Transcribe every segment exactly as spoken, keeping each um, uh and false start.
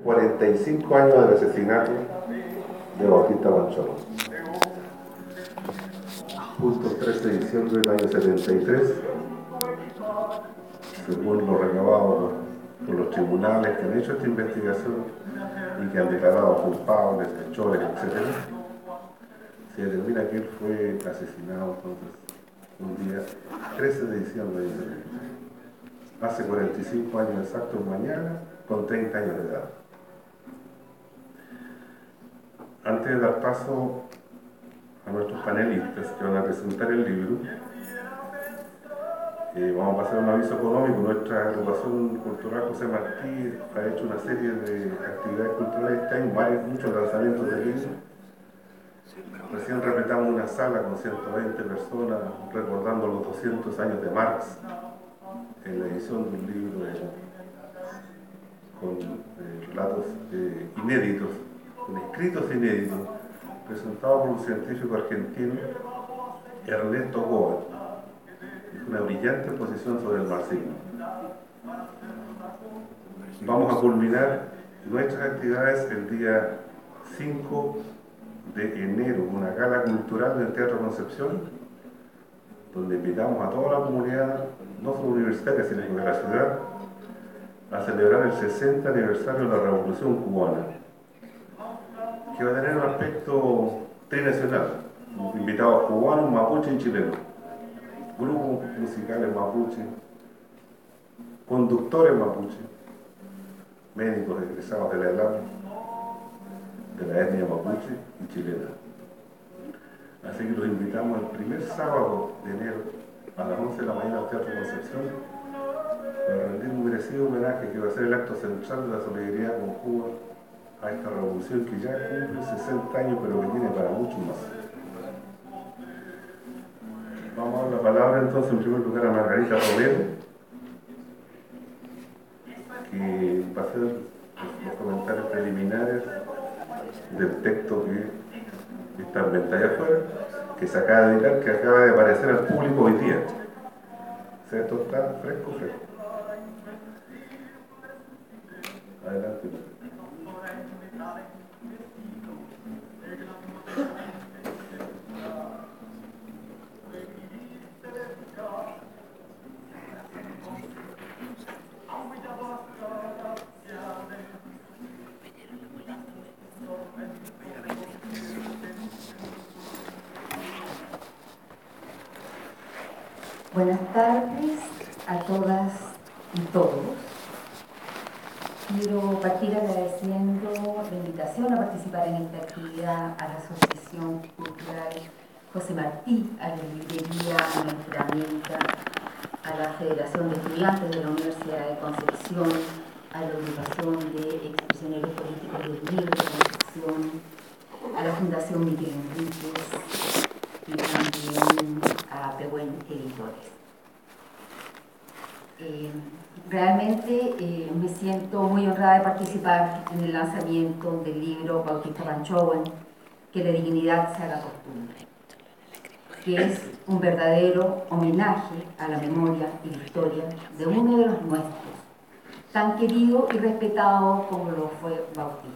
cuarenta y cinco años del asesinato de Bautista Pancho. Justo el trece de diciembre del año setenta y tres, según lo recabado por los tribunales que han hecho esta investigación y que han declarado culpables, hechores, etcétera, se determina que él fue asesinado entonces un día trece de diciembre del setenta y tres. Hace cuarenta y cinco años exactos mañana, con treinta años de edad. Antes de dar paso a nuestros panelistas que van a presentar el libro, eh, vamos a pasar un aviso económico. Nuestra agrupación cultural José Martí ha hecho una serie de actividades culturales este año, varios, muchos lanzamientos de libros. Recién repetamos una sala con ciento veinte personas recordando los doscientos años de Marx en la edición de un libro de, con eh, relatos eh, inéditos, con escritos inéditos, presentado por un científico argentino, Ernesto Goa. Es una brillante exposición sobre el marxismo. Vamos a culminar nuestras actividades el día cinco de enero, una gala cultural del Teatro Concepción, donde invitamos a toda la comunidad, no solo universitaria, sino de la ciudad, a celebrar el sesenta aniversario de la Revolución Cubana, que va a tener un aspecto trinacional, invitados cubanos, mapuche y chilenos, grupos musicales mapuche, conductores mapuche, médicos egresados de la ELAM, de la etnia mapuche y chilena. Así que los invitamos el primer sábado de enero a las once de la mañana al Teatro Concepción para rendir un merecido homenaje que va a ser el acto central de la solidaridad con Cuba a esta revolución que ya cumple sesenta años, pero que tiene para mucho más. Vamos a dar la palabra entonces en primer lugar a Margarita Romero, que va a hacer los comentarios preliminares del texto que está en pantalla afuera, que se acaba de editar, que acaba de aparecer al público hoy día. O sea, esto está fresco, fresco. Adelante. Buenas tardes a todas y todos. Quiero partir agradeciendo la invitación a participar en esta actividad a la Asociación Cultural José Martí, a la Librería Nuestra América, a la Federación de Estudiantes de la Universidad de Concepción, a la Agrupación de Expresioneros Políticos del Libro de Concepción, a la Fundación Miguel Enríquez y también a Pehuen Editores. Eh, realmente eh, me siento muy honrada de participar en el lanzamiento del libro Bautista Pancho, que la dignidad se haga costumbre, que es un verdadero homenaje a la memoria y la historia de uno de los nuestros, tan querido y respetado como lo fue Bautista.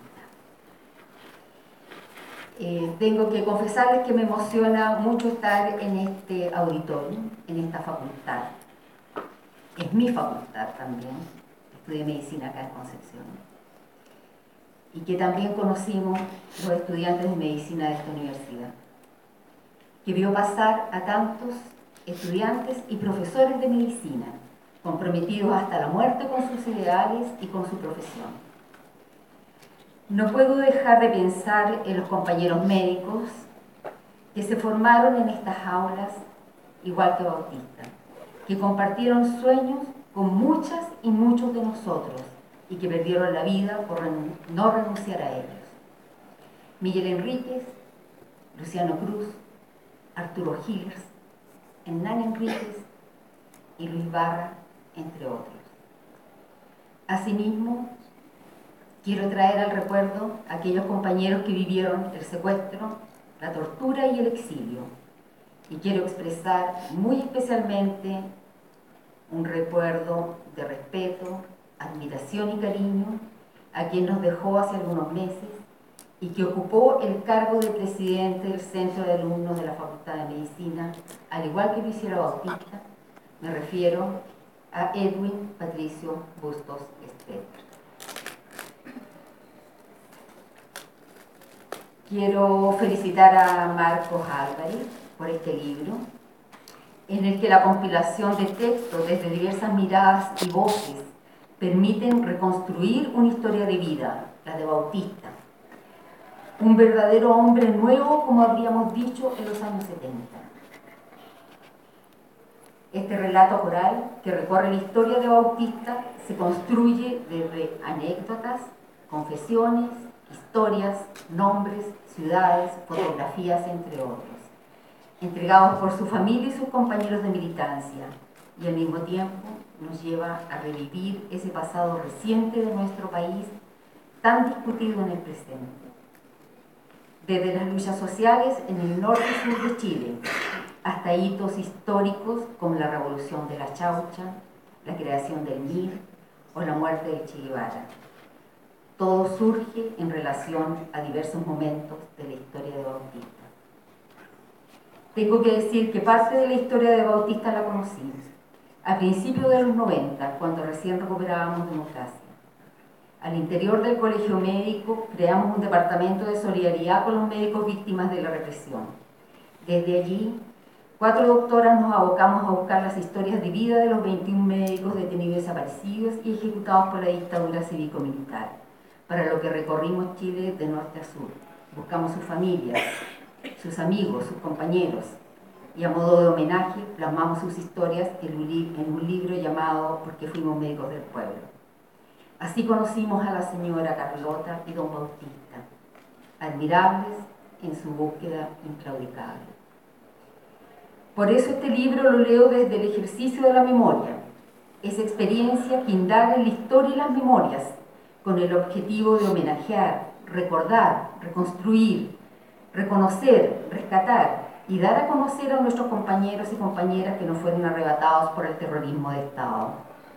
Eh, tengo que confesarles que me emociona mucho estar en este auditorio, en esta facultad. Es mi facultad también, estudié medicina acá en Concepción. Y que también conocimos los estudiantes de medicina de esta universidad, que vio pasar a tantos estudiantes y profesores de medicina, comprometidos hasta la muerte con sus ideales y con su profesión. No puedo dejar de pensar en los compañeros médicos que se formaron en estas aulas, igual que Bautista, que compartieron sueños con muchas y muchos de nosotros y que perdieron la vida por no renunciar a ellos. Miguel Enríquez, Luciano Cruz, Arturo Gilers, Hernán Enríquez y Luis Barra, entre otros. Asimismo, quiero traer al recuerdo a aquellos compañeros que vivieron el secuestro, la tortura y el exilio. Y quiero expresar muy especialmente un recuerdo de respeto, admiración y cariño a quien nos dejó hace algunos meses y que ocupó el cargo de presidente del Centro de Alumnos de la Facultad de Medicina, al igual que lo hiciera Bautista. Me refiero a Edwin Patricio Bustos Stetter. Quiero felicitar a Marcos Álvarez por este libro, en el que la compilación de textos desde diversas miradas y voces permiten reconstruir una historia de vida, la de Bautista, un verdadero hombre nuevo, como habríamos dicho, en los años setenta. Este relato coral que recorre la historia de Bautista se construye desde anécdotas, confesiones, historias, nombres, ciudades, fotografías, entre otros, entregados por su familia y sus compañeros de militancia, y al mismo tiempo nos lleva a revivir ese pasado reciente de nuestro país tan discutido en el presente. Desde las luchas sociales en el norte y sur de Chile, hasta hitos históricos como la Revolución de la Chaucha, la creación del M I R o la muerte del Che Guevara. Todo surge en relación a diversos momentos de la historia de Bautista. Tengo que decir que parte de la historia de Bautista la conocí a principios de los noventa, cuando recién recuperábamos democracia. Al interior del Colegio Médico creamos un departamento de solidaridad con los médicos víctimas de la represión. Desde allí, cuatro doctoras nos abocamos a buscar las historias de vida de los veintiún médicos detenidos y desaparecidos y ejecutados por la dictadura cívico-militar, para lo que recorrimos Chile de norte a sur. Buscamos sus familias, sus amigos, sus compañeros, y a modo de homenaje plasmamos sus historias en un, li en un libro llamado ¿Por qué fuimos médicos del pueblo? Así conocimos a la señora Carlota y don Bautista, admirables en su búsqueda inclaudicable. Por eso este libro lo leo desde el ejercicio de la memoria, esa experiencia que indaga en la historia y las memorias, con el objetivo de homenajear, recordar, reconstruir, reconocer, rescatar y dar a conocer a nuestros compañeros y compañeras que nos fueron arrebatados por el terrorismo de Estado.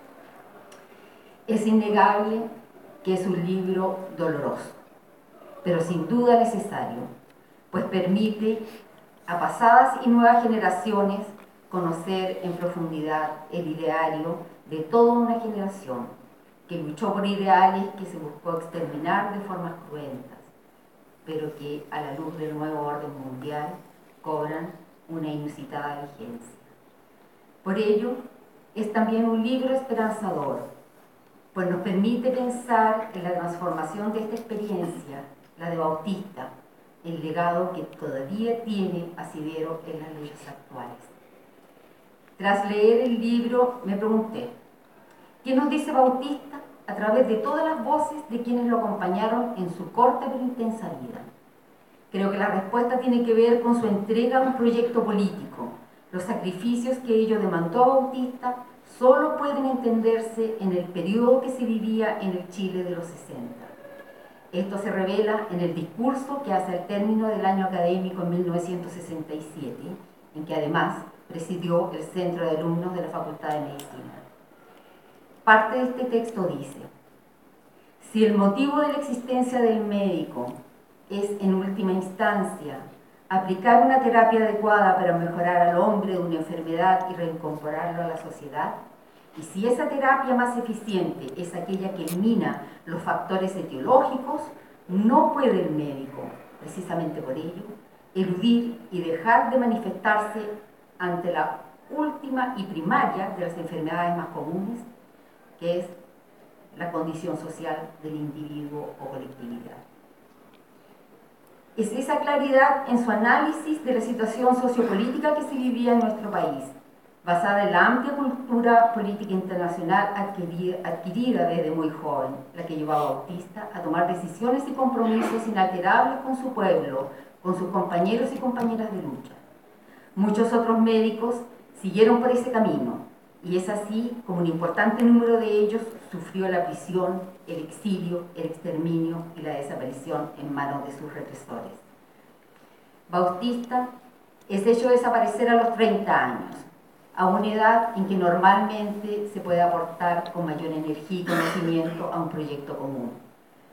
Es innegable que es un libro doloroso, pero sin duda necesario, pues permite a pasadas y nuevas generaciones conocer en profundidad el ideario de toda una generación que luchó por ideales que se buscó exterminar de formas cruentas, pero que a la luz del nuevo orden mundial cobran una inusitada vigencia. Por ello, es también un libro esperanzador, pues nos permite pensar en la transformación de esta experiencia, la de Bautista, el legado que todavía tiene asidero en las luchas actuales. Tras leer el libro me pregunté, ¿qué nos dice Bautista a través de todas las voces de quienes lo acompañaron en su corta pero intensa vida? Creo que la respuesta tiene que ver con su entrega a un proyecto político. Los sacrificios que ello demandó a Bautista solo pueden entenderse en el periodo que se vivía en el Chile de los sesenta. Esto se revela en el discurso que hace al término del año académico en mil novecientos sesenta y siete, en que además presidió el Centro de Alumnos de la Facultad de Medicina. Parte de este texto dice: si el motivo de la existencia del médico es, en última instancia, aplicar una terapia adecuada para mejorar al hombre de una enfermedad y reincorporarlo a la sociedad, y si esa terapia más eficiente es aquella que elimina los factores etiológicos, no puede el médico, precisamente por ello, eludir y dejar de manifestarse ante la última y primaria de las enfermedades más comunes, que es la condición social del individuo o colectividad. Es esa claridad en su análisis de la situación sociopolítica que se vivía en nuestro país, basada en la amplia cultura política internacional adquirida desde muy joven, la que llevó a Bautista a tomar decisiones y compromisos inalterables con su pueblo, con sus compañeros y compañeras de lucha. Muchos otros médicos siguieron por ese camino, y es así como un importante número de ellos sufrió la prisión, el exilio, el exterminio y la desaparición en manos de sus represores. Bautista es hecho desaparecer a los treinta años, a una edad en que normalmente se puede aportar con mayor energía y conocimiento a un proyecto común.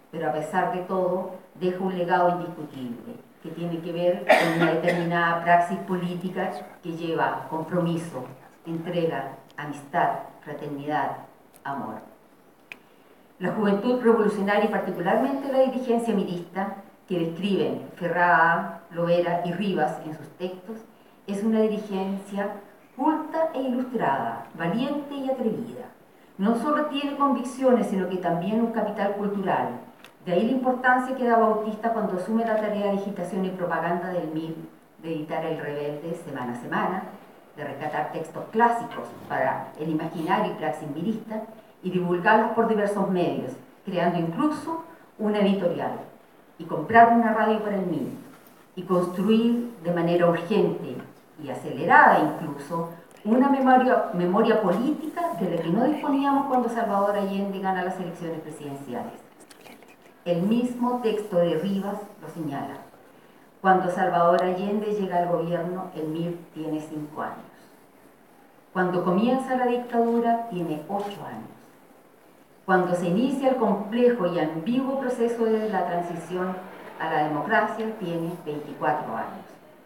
pero a pesar de todo deja un legado indiscutible que tiene que ver con una determinada praxis política que lleva compromiso, entrega, amistad, fraternidad, amor. La juventud revolucionaria y particularmente la dirigencia mirista que describen Ferrada, Lovera y Rivas en sus textos es una dirigencia culta e ilustrada, valiente y atrevida. No solo tiene convicciones, sino que también un capital cultural. De ahí la importancia que da Bautista cuando asume la tarea de agitación y propaganda del M I R, de editar El Rebelde semana a semana, de rescatar textos clásicos para el imaginario y praxis mirista y divulgarlos por diversos medios, creando incluso una editorial y comprar una radio para el M I R y construir de manera urgente y acelerada incluso una memoria, memoria política de la que no disponíamos cuando Salvador Allende gana las elecciones presidenciales. El mismo texto de Rivas lo señala. Cuando Salvador Allende llega al gobierno, el M I R tiene cinco años. Cuando comienza la dictadura, tiene ocho años. Cuando se inicia el complejo y ambiguo proceso de la transición a la democracia, tiene veinticuatro años.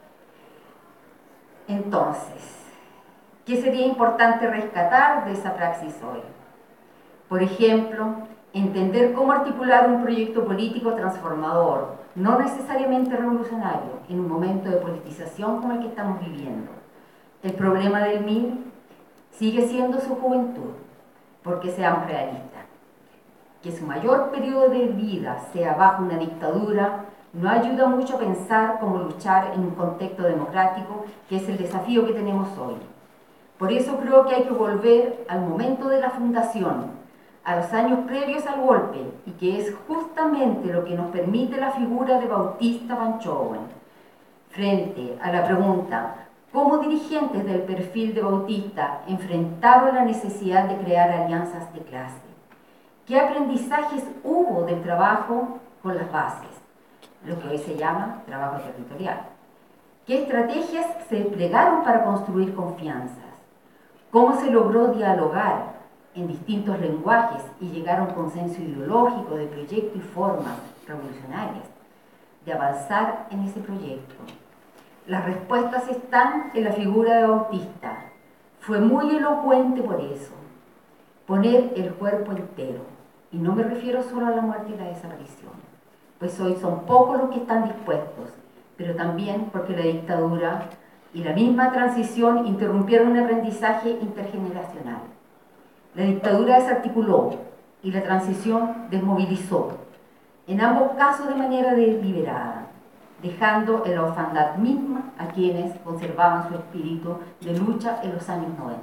Entonces, ¿qué sería importante rescatar de esa praxis hoy? Por ejemplo, entender cómo articular un proyecto político transformador, no necesariamente revolucionario, en un momento de politización como el que estamos viviendo. El problema del M I R sigue siendo su juventud, porque seamos realistas. Que su mayor periodo de vida sea bajo una dictadura no ayuda mucho a pensar cómo luchar en un contexto democrático, que es el desafío que tenemos hoy. Por eso creo que hay que volver al momento de la fundación, a los años previos al golpe, y que es justamente lo que nos permite la figura de Bautista Panchowen. Frente a la pregunta, ¿cómo dirigentes del perfil de Bautista enfrentaron la necesidad de crear alianzas de clase? ¿Qué aprendizajes hubo del trabajo con las bases, lo que hoy se llama trabajo territorial? ¿Qué estrategias se desplegaron para construir confianzas? ¿Cómo se logró dialogar en distintos lenguajes y llegar a un consenso ideológico de proyecto y formas revolucionarias de avanzar en ese proyecto? Las respuestas están en la figura de Bautista. Fue muy elocuente por eso. Poner el cuerpo entero. Y no me refiero solo a la muerte y la desaparición, pues hoy son pocos los que están dispuestos, pero también porque la dictadura y la misma transición interrumpieron un aprendizaje intergeneracional. La dictadura desarticuló y la transición desmovilizó, en ambos casos de manera deliberada, dejando en la orfandad misma a quienes conservaban su espíritu de lucha en los años noventa.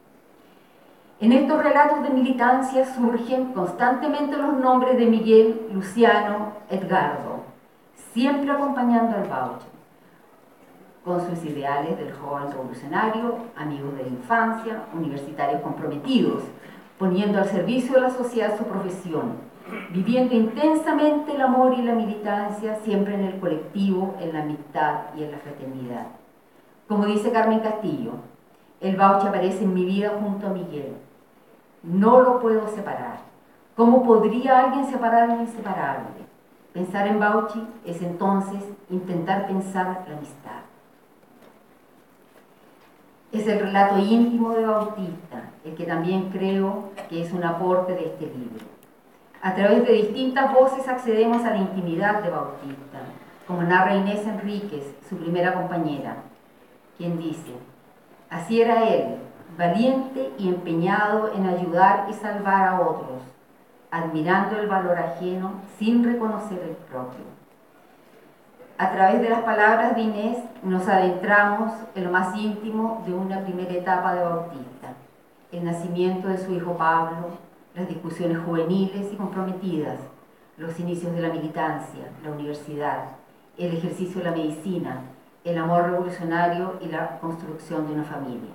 En estos relatos de militancia surgen constantemente los nombres de Miguel, Luciano, Edgardo, siempre acompañando al Bauche, con sus ideales del joven revolucionario, amigos de la infancia, universitarios comprometidos, poniendo al servicio de la sociedad su profesión, viviendo intensamente el amor y la militancia, siempre en el colectivo, en la amistad y en la fraternidad. Como dice Carmen Castillo, el Bauche aparece en mi vida junto a Miguel. No lo puedo separar. ¿Cómo podría alguien separar lo inseparable? Pensar en Bauche es entonces intentar pensar la amistad. Es el relato íntimo de Bautista, el que también creo que es un aporte de este libro. A través de distintas voces accedemos a la intimidad de Bautista, como narra Inés Enríquez, su primera compañera, quien dice: así era él, valiente y empeñado en ayudar y salvar a otros, admirando el valor ajeno sin reconocer el propio. A través de las palabras de Inés nos adentramos en lo más íntimo de una primera etapa de Bautista, el nacimiento de su hijo Pablo, las discusiones juveniles y comprometidas, los inicios de la militancia, la universidad, el ejercicio de la medicina, el amor revolucionario y la construcción de una familia.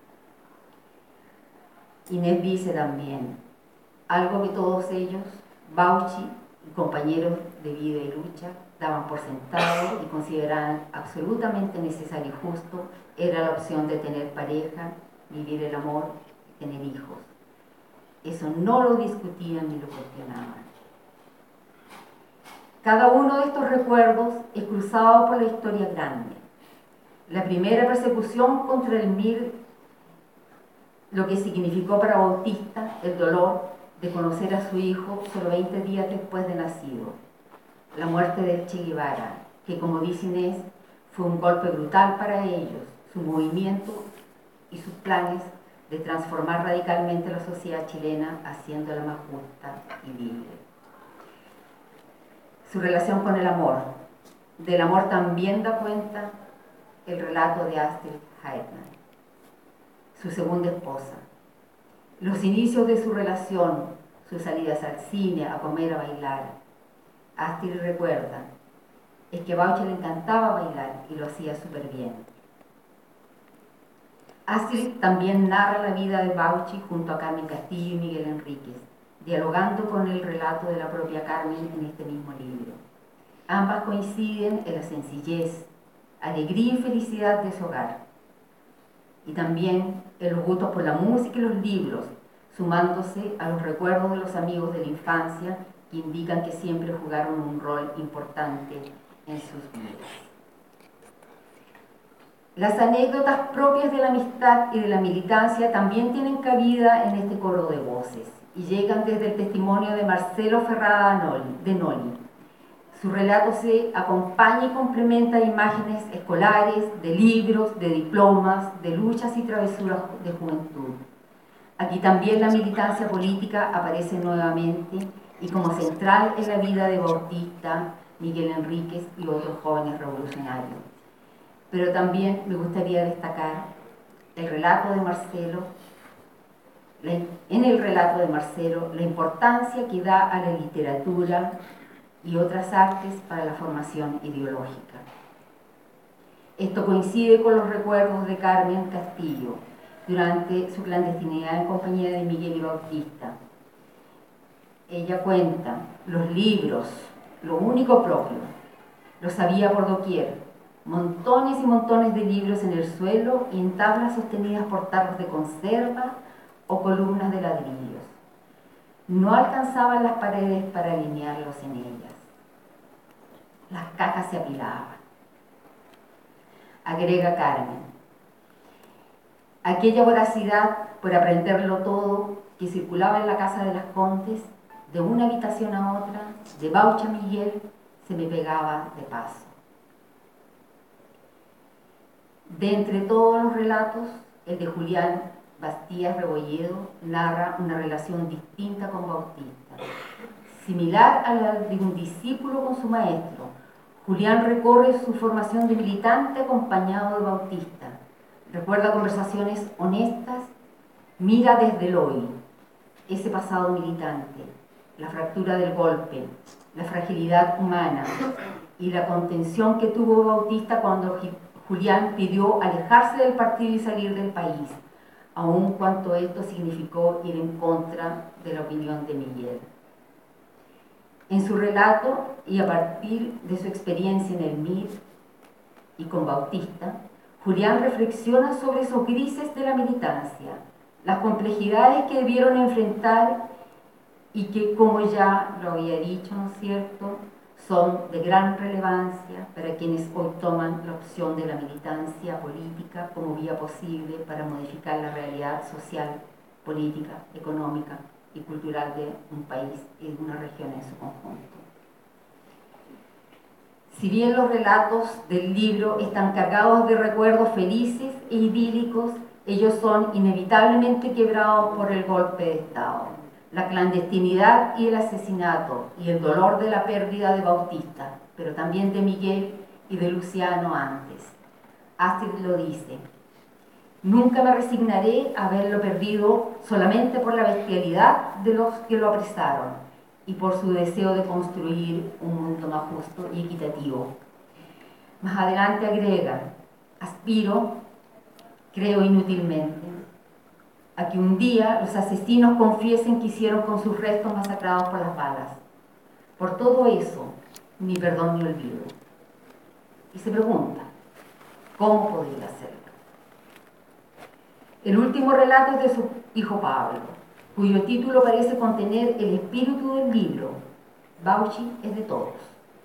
Inés dice también, algo que todos ellos, Bauche y compañeros de vida y lucha, daban por sentado y consideraban absolutamente necesario y justo, era la opción de tener pareja, vivir el amor y tener hijos. Eso no lo discutían ni lo cuestionaban. Cada uno de estos recuerdos es cruzado por la historia grande. La primera persecución contra el M I R, lo que significó para Bautista el dolor de conocer a su hijo solo veinte días después de nacido. La muerte de Che Guevara, que como dice Inés, fue un golpe brutal para ellos, su movimiento y sus planes de transformar radicalmente la sociedad chilena, haciéndola más justa y libre. Su relación con el amor. Del amor también da cuenta el relato de Astrid Heitman, su segunda esposa. Los inicios de su relación, sus salidas al cine, a comer, a bailar. Astrid recuerda, es que a Bauchi le encantaba bailar y lo hacía súper bien. Astrid también narra la vida de Bauchi junto a Carmen Castillo y Miguel Enríquez, dialogando con el relato de la propia Carmen en este mismo libro. Ambas coinciden en la sencillez, alegría y felicidad de su hogar, y también en los gustos por la música y los libros, sumándose a los recuerdos de los amigos de la infancia que indican que siempre jugaron un rol importante en sus vidas. Las anécdotas propias de la amistad y de la militancia también tienen cabida en este coro de voces y llegan desde el testimonio de Marcelo Ferrada de Noli. Su relato se acompaña y complementa de imágenes escolares, de libros, de diplomas, de luchas y travesuras de juventud. Aquí también la militancia política aparece nuevamente y como central en la vida de Bautista, Miguel Enríquez y otros jóvenes revolucionarios. Pero también me gustaría destacar el relato de Marcelo, en el relato de Marcelo, la importancia que da a la literatura y otras artes para la formación ideológica. Esto coincide con los recuerdos de Carmen Castillo durante su clandestinidad en compañía de Miguel y Bautista. Ella cuenta, los libros, lo único propio, los había por doquier, montones y montones de libros en el suelo y en tablas sostenidas por tarros de conserva o columnas de ladrillos. No alcanzaban las paredes para alinearlos en ellas. Las cajas se apilaban. Agrega Carmen, aquella voracidad por aprenderlo todo que circulaba en la casa de las Contes, de una habitación a otra, de Bauchi a Miguel, se me pegaba de paso. De entre todos los relatos, el de Julián Bastías Rebolledo narra una relación distinta con Bautista, similar a la de un discípulo con su maestro. Julián recorre su formación de militante acompañado de Bautista, recuerda conversaciones honestas, mira desde el hoy, ese pasado militante, la fractura del golpe, la fragilidad humana y la contención que tuvo Bautista cuando Julián pidió alejarse del partido y salir del país, aun cuanto esto significó ir en contra de la opinión de Miguel. En su relato, y a partir de su experiencia en el M I R y con Bautista, Julián reflexiona sobre esos grises de la militancia, las complejidades que debieron enfrentar y que, como ya lo había dicho, ¿no es cierto?, son de gran relevancia para quienes hoy toman la opción de la militancia política como vía posible para modificar la realidad social, política, económica y cultural de un país y de una región en su conjunto. Si bien los relatos del libro están cargados de recuerdos felices e idílicos, ellos son inevitablemente quebrados por el golpe de Estado, la clandestinidad y el asesinato y el dolor de la pérdida de Bautista, pero también de Miguel y de Luciano antes. Astrid lo dice, nunca me resignaré a haberlo perdido solamente por la bestialidad de los que lo apresaron y por su deseo de construir un mundo más justo y equitativo. Más adelante agrega, aspiro, creo inútilmente, a que un día los asesinos confiesen que hicieron con sus restos masacrados por las balas. Por todo eso, ni perdón ni olvido. Y se pregunta, ¿cómo podría hacerlo? El último relato es de su hijo Pablo, cuyo título parece contener el espíritu del libro. Bauchi es de todos.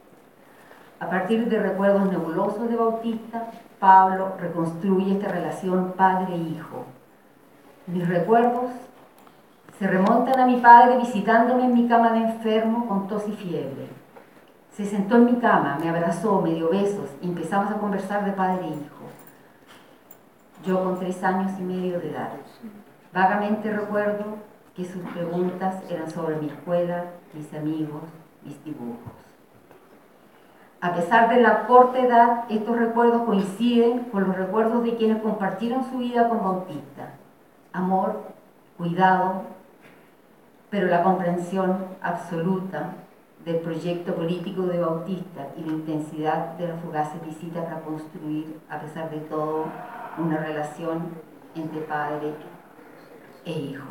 A partir de recuerdos nebulosos de Bautista, Pablo reconstruye esta relación padre-hijo. Mis recuerdos se remontan a mi padre visitándome en mi cama de enfermo con tos y fiebre. Se sentó en mi cama, me abrazó, me dio besos y empezamos a conversar de padre e hijo. Yo con tres años y medio de edad. Vagamente recuerdo que sus preguntas eran sobre mi escuela, mis amigos, mis dibujos. A pesar de la corta edad, estos recuerdos coinciden con los recuerdos de quienes compartieron su vida con Bautista. Amor, cuidado, pero la comprensión absoluta del proyecto político de Bautista y la intensidad de las fugaces visitas para construir, a pesar de todo, una relación entre padre e hijo.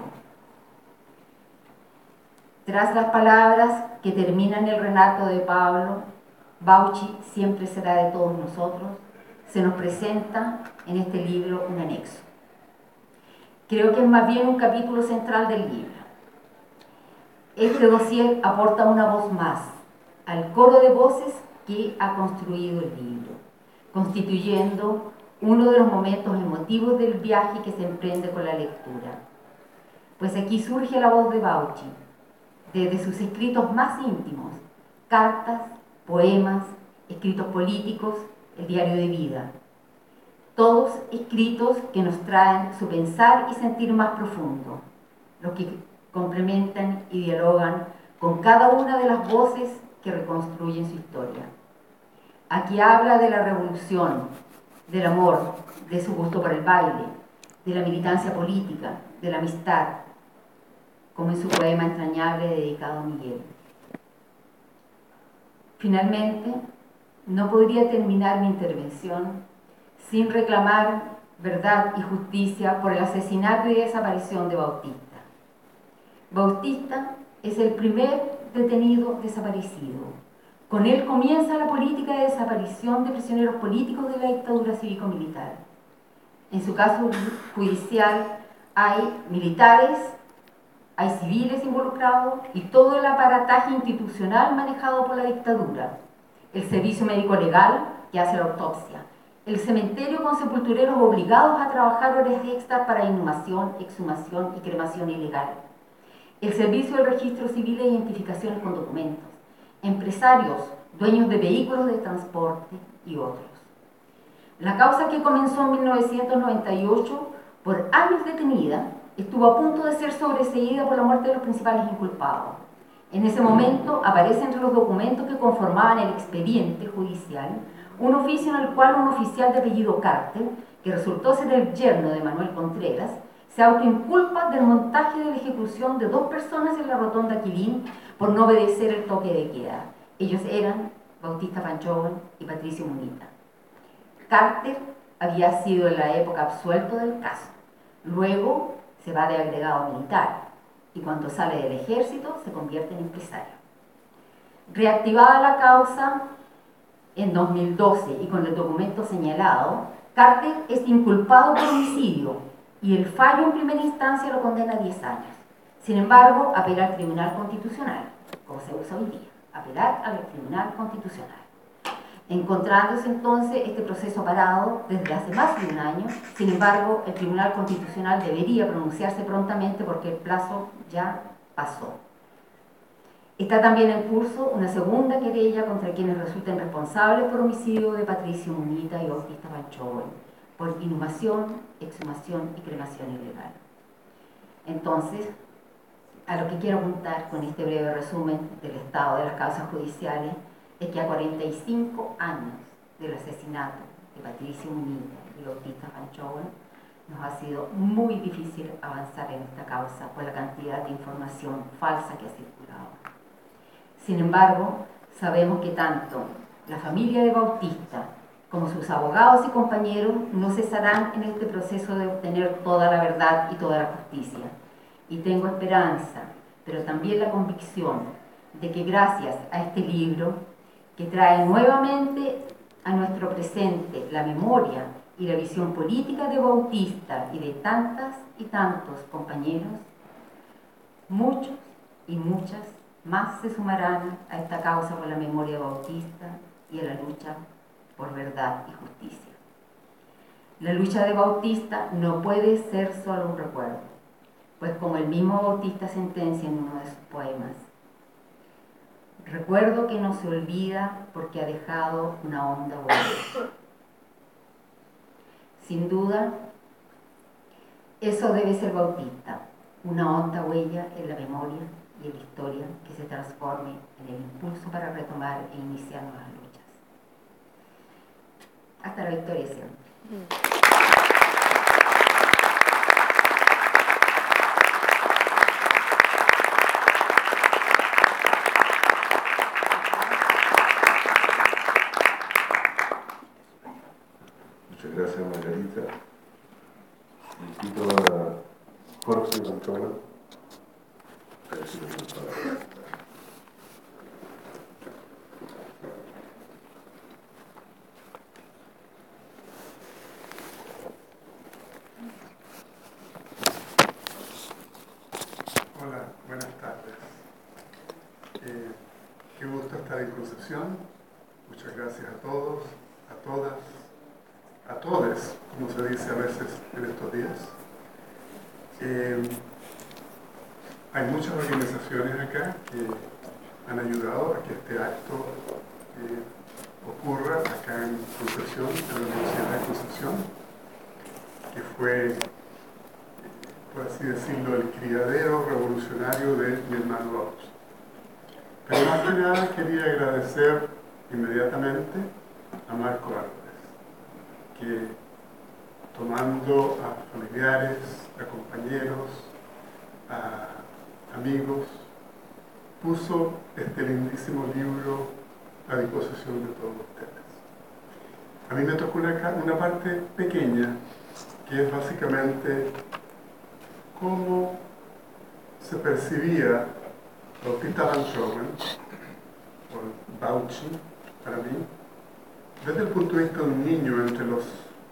Tras las palabras que terminan el relato de Pablo, Bauchi siempre será de todos nosotros, se nos presenta en este libro un anexo. Creo que es más bien un capítulo central del libro. Este dossier aporta una voz más al coro de voces que ha construido el libro, constituyendo uno de los momentos emotivos del viaje que se emprende con la lectura. Pues aquí surge la voz de Bauchi, desde sus escritos más íntimos, cartas, poemas, escritos políticos, el diario de vida. Todos escritos que nos traen su pensar y sentir más profundo, los que complementan y dialogan con cada una de las voces que reconstruyen su historia. Aquí habla de la revolución, del amor, de su gusto por el baile, de la militancia política, de la amistad, como en su poema entrañable dedicado a Miguel. Finalmente, no podría terminar mi intervención sin reclamar verdad y justicia por el asesinato y desaparición de Bautista. Bautista es el primer detenido desaparecido. Con él comienza la política de desaparición de prisioneros políticos de la dictadura cívico-militar. En su caso judicial hay militares, hay civiles involucrados y todo el aparataje institucional manejado por la dictadura. El servicio médico legal que hace la autopsia. El cementerio con sepultureros obligados a trabajar horas extras para inhumación, exhumación y cremación ilegal. El servicio del registro civil e identificaciones con documentos. Empresarios, dueños de vehículos de transporte y otros. La causa, que comenzó en mil novecientos noventa y ocho por años detenida, estuvo a punto de ser sobreseída por la muerte de los principales inculpados. En ese momento aparece entre los documentos que conformaban el expediente judicial un oficio en el cual un oficial de apellido Carter, que resultó ser el yerno de Manuel Contreras, se autoinculpa del montaje de la ejecución de dos personas en la rotonda Quilín por no obedecer el toque de queda. Ellos eran Bautista Panchoven y Patricio Munita. Carter había sido en la época absuelto del caso. Luego se va de agregado militar y cuando sale del ejército se convierte en empresario. Reactivada la causa en dos mil doce y con el documento señalado, Carter es inculpado por homicidio y el fallo en primera instancia lo condena a diez años. Sin embargo, apela al Tribunal Constitucional, como se usa hoy día, apelar al Tribunal Constitucional. Encontrándose entonces este proceso parado desde hace más de un año, sin embargo, el Tribunal Constitucional debería pronunciarse prontamente porque el plazo ya pasó. Está también en curso una segunda querella contra quienes resulten responsables por homicidio de Patricio Munita y Bautista Panchoven, por inhumación, exhumación y cremación ilegal. Entonces, a lo que quiero apuntar con este breve resumen del estado de las causas judiciales es que a cuarenta y cinco años del asesinato de Patricio Munita y Bautista Panchoven, nos ha sido muy difícil avanzar en esta causa por la cantidad de información falsa que ha circulado. Sin embargo, sabemos que tanto la familia de Bautista como sus abogados y compañeros no cesarán en este proceso de obtener toda la verdad y toda la justicia. Y tengo esperanza, pero también la convicción de que gracias a este libro, que trae nuevamente a nuestro presente la memoria y la visión política de Bautista y de tantas y tantos compañeros, muchos y muchas más se sumarán a esta causa por la memoria de Bautista y a la lucha por verdad y justicia. La lucha de Bautista no puede ser solo un recuerdo, pues como el mismo Bautista sentencia en uno de sus poemas, recuerdo que no se olvida porque ha dejado una honda huella. Sin duda, eso debe ser Bautista, una honda huella en la memoria y en la historia que se transforme en el impulso para retomar e iniciar nuevas luchas. Hasta la victoria siempre. Muchas gracias, Margarita. Invito a Jorge Controla. Hola, buenas tardes. Eh, qué gusto estar en Concepción. Muchas gracias a todos, a todas, a todes, como se dice a veces en estos días. Eh, hay muchas organizaciones acá que han ayudado a que este acto eh, ocurra acá en Concepción, en la Universidad de Concepción, que fue, por así decirlo, el criadero revolucionario de mi hermano Bauchi. Pero más que nada quería agradecer inmediatamente a Marco Álvarez, que tomando a familiares, a compañeros, a amigos, puso este lindísimo libro a disposición de todos ustedes. A mí me tocó una, una parte pequeña, que es básicamente cómo se percibía Bautista Van Trouwen, o Bauchi, para mí, desde el punto de vista de un niño entre los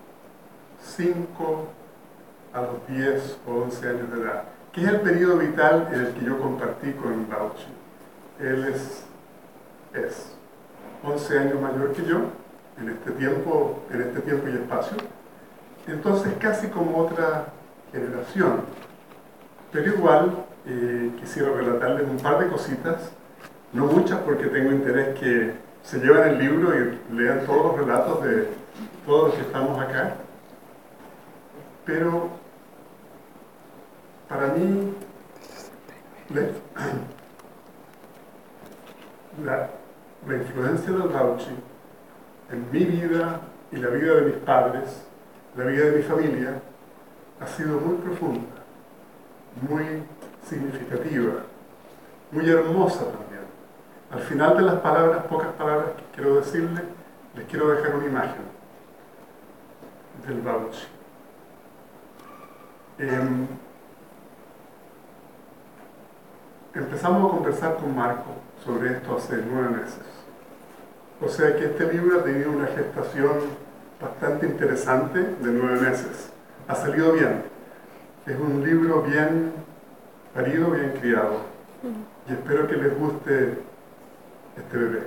cinco a los diez o once años de edad, que es el periodo vital en el que yo compartí con Bauchi. Él es, es once años mayor que yo, en este tiempo, en este tiempo y espacio, entonces casi como otra generación. Pero igual eh, quisiera relatarles un par de cositas, no muchas porque tengo interés que se lleven el libro y lean todos los relatos de todos los que estamos acá. Pero para mí la, la, la influencia del Bauchi en mi vida y la vida de mis padres, la vida de mi familia, ha sido muy profunda, muy significativa, muy hermosa también. Al final de las palabras, pocas palabras que quiero decirles, les quiero dejar una imagen del Bauchi. Eh, empezamos a conversar con Marco sobre esto hace nueve meses. O sea que este libro ha tenido una gestación bastante interesante de nueve meses. Ha salido bien. Es un libro bien parido, bien criado. Y espero que les guste este bebé.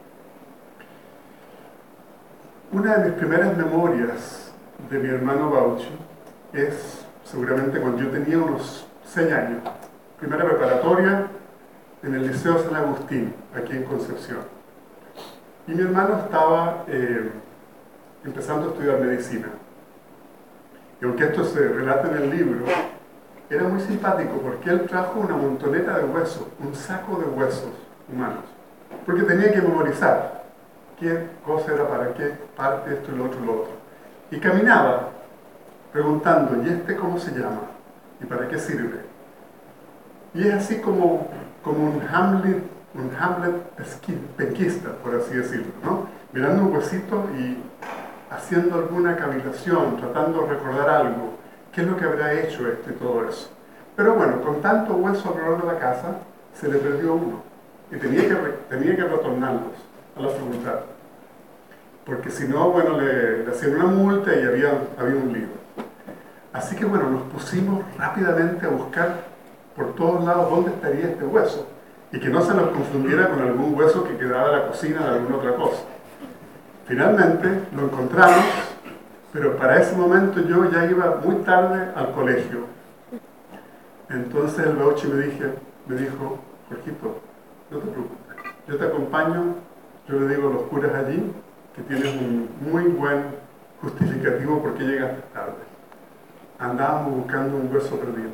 Una de mis primeras memorias de mi hermano Bauchi es seguramente cuando yo tenía unos seis años. Primera preparatoria en el Liceo San Agustín, aquí en Concepción. Y mi hermano estaba eh, empezando a estudiar medicina. Y aunque esto se relata en el libro, era muy simpático porque él trajo una montoneta de huesos, un saco de huesos humanos, porque tenía que memorizar qué cosa era para qué parte, esto y lo otro y lo otro. Y caminaba preguntando, ¿y este cómo se llama? ¿Y para qué sirve? Y es así como, como un Hamlet, un Hamlet penquista, por así decirlo, ¿no? Mirando un huesito y haciendo alguna cavilación, tratando de recordar algo, qué es lo que habrá hecho este y todo eso. Pero bueno, con tanto hueso alrededor de la casa, se le perdió uno y tenía que, tenía que retornarlos a la facultad, porque si no, bueno, le, le hacían una multa y había, había un lío. Así que bueno, nos pusimos rápidamente a buscar por todos lados dónde estaría este hueso y que no se nos confundiera con algún hueso que quedaba en la cocina de alguna otra cosa. finalmente lo encontramos, pero para ese momento yo ya iba muy tarde al colegio. Entonces el Bauchi me, dije, me dijo, Jorgito, no te preocupes, yo te acompaño, yo le digo a los curas allí que tienes un muy buen justificativo por qué llegaste tarde. Andábamos buscando un hueso perdido.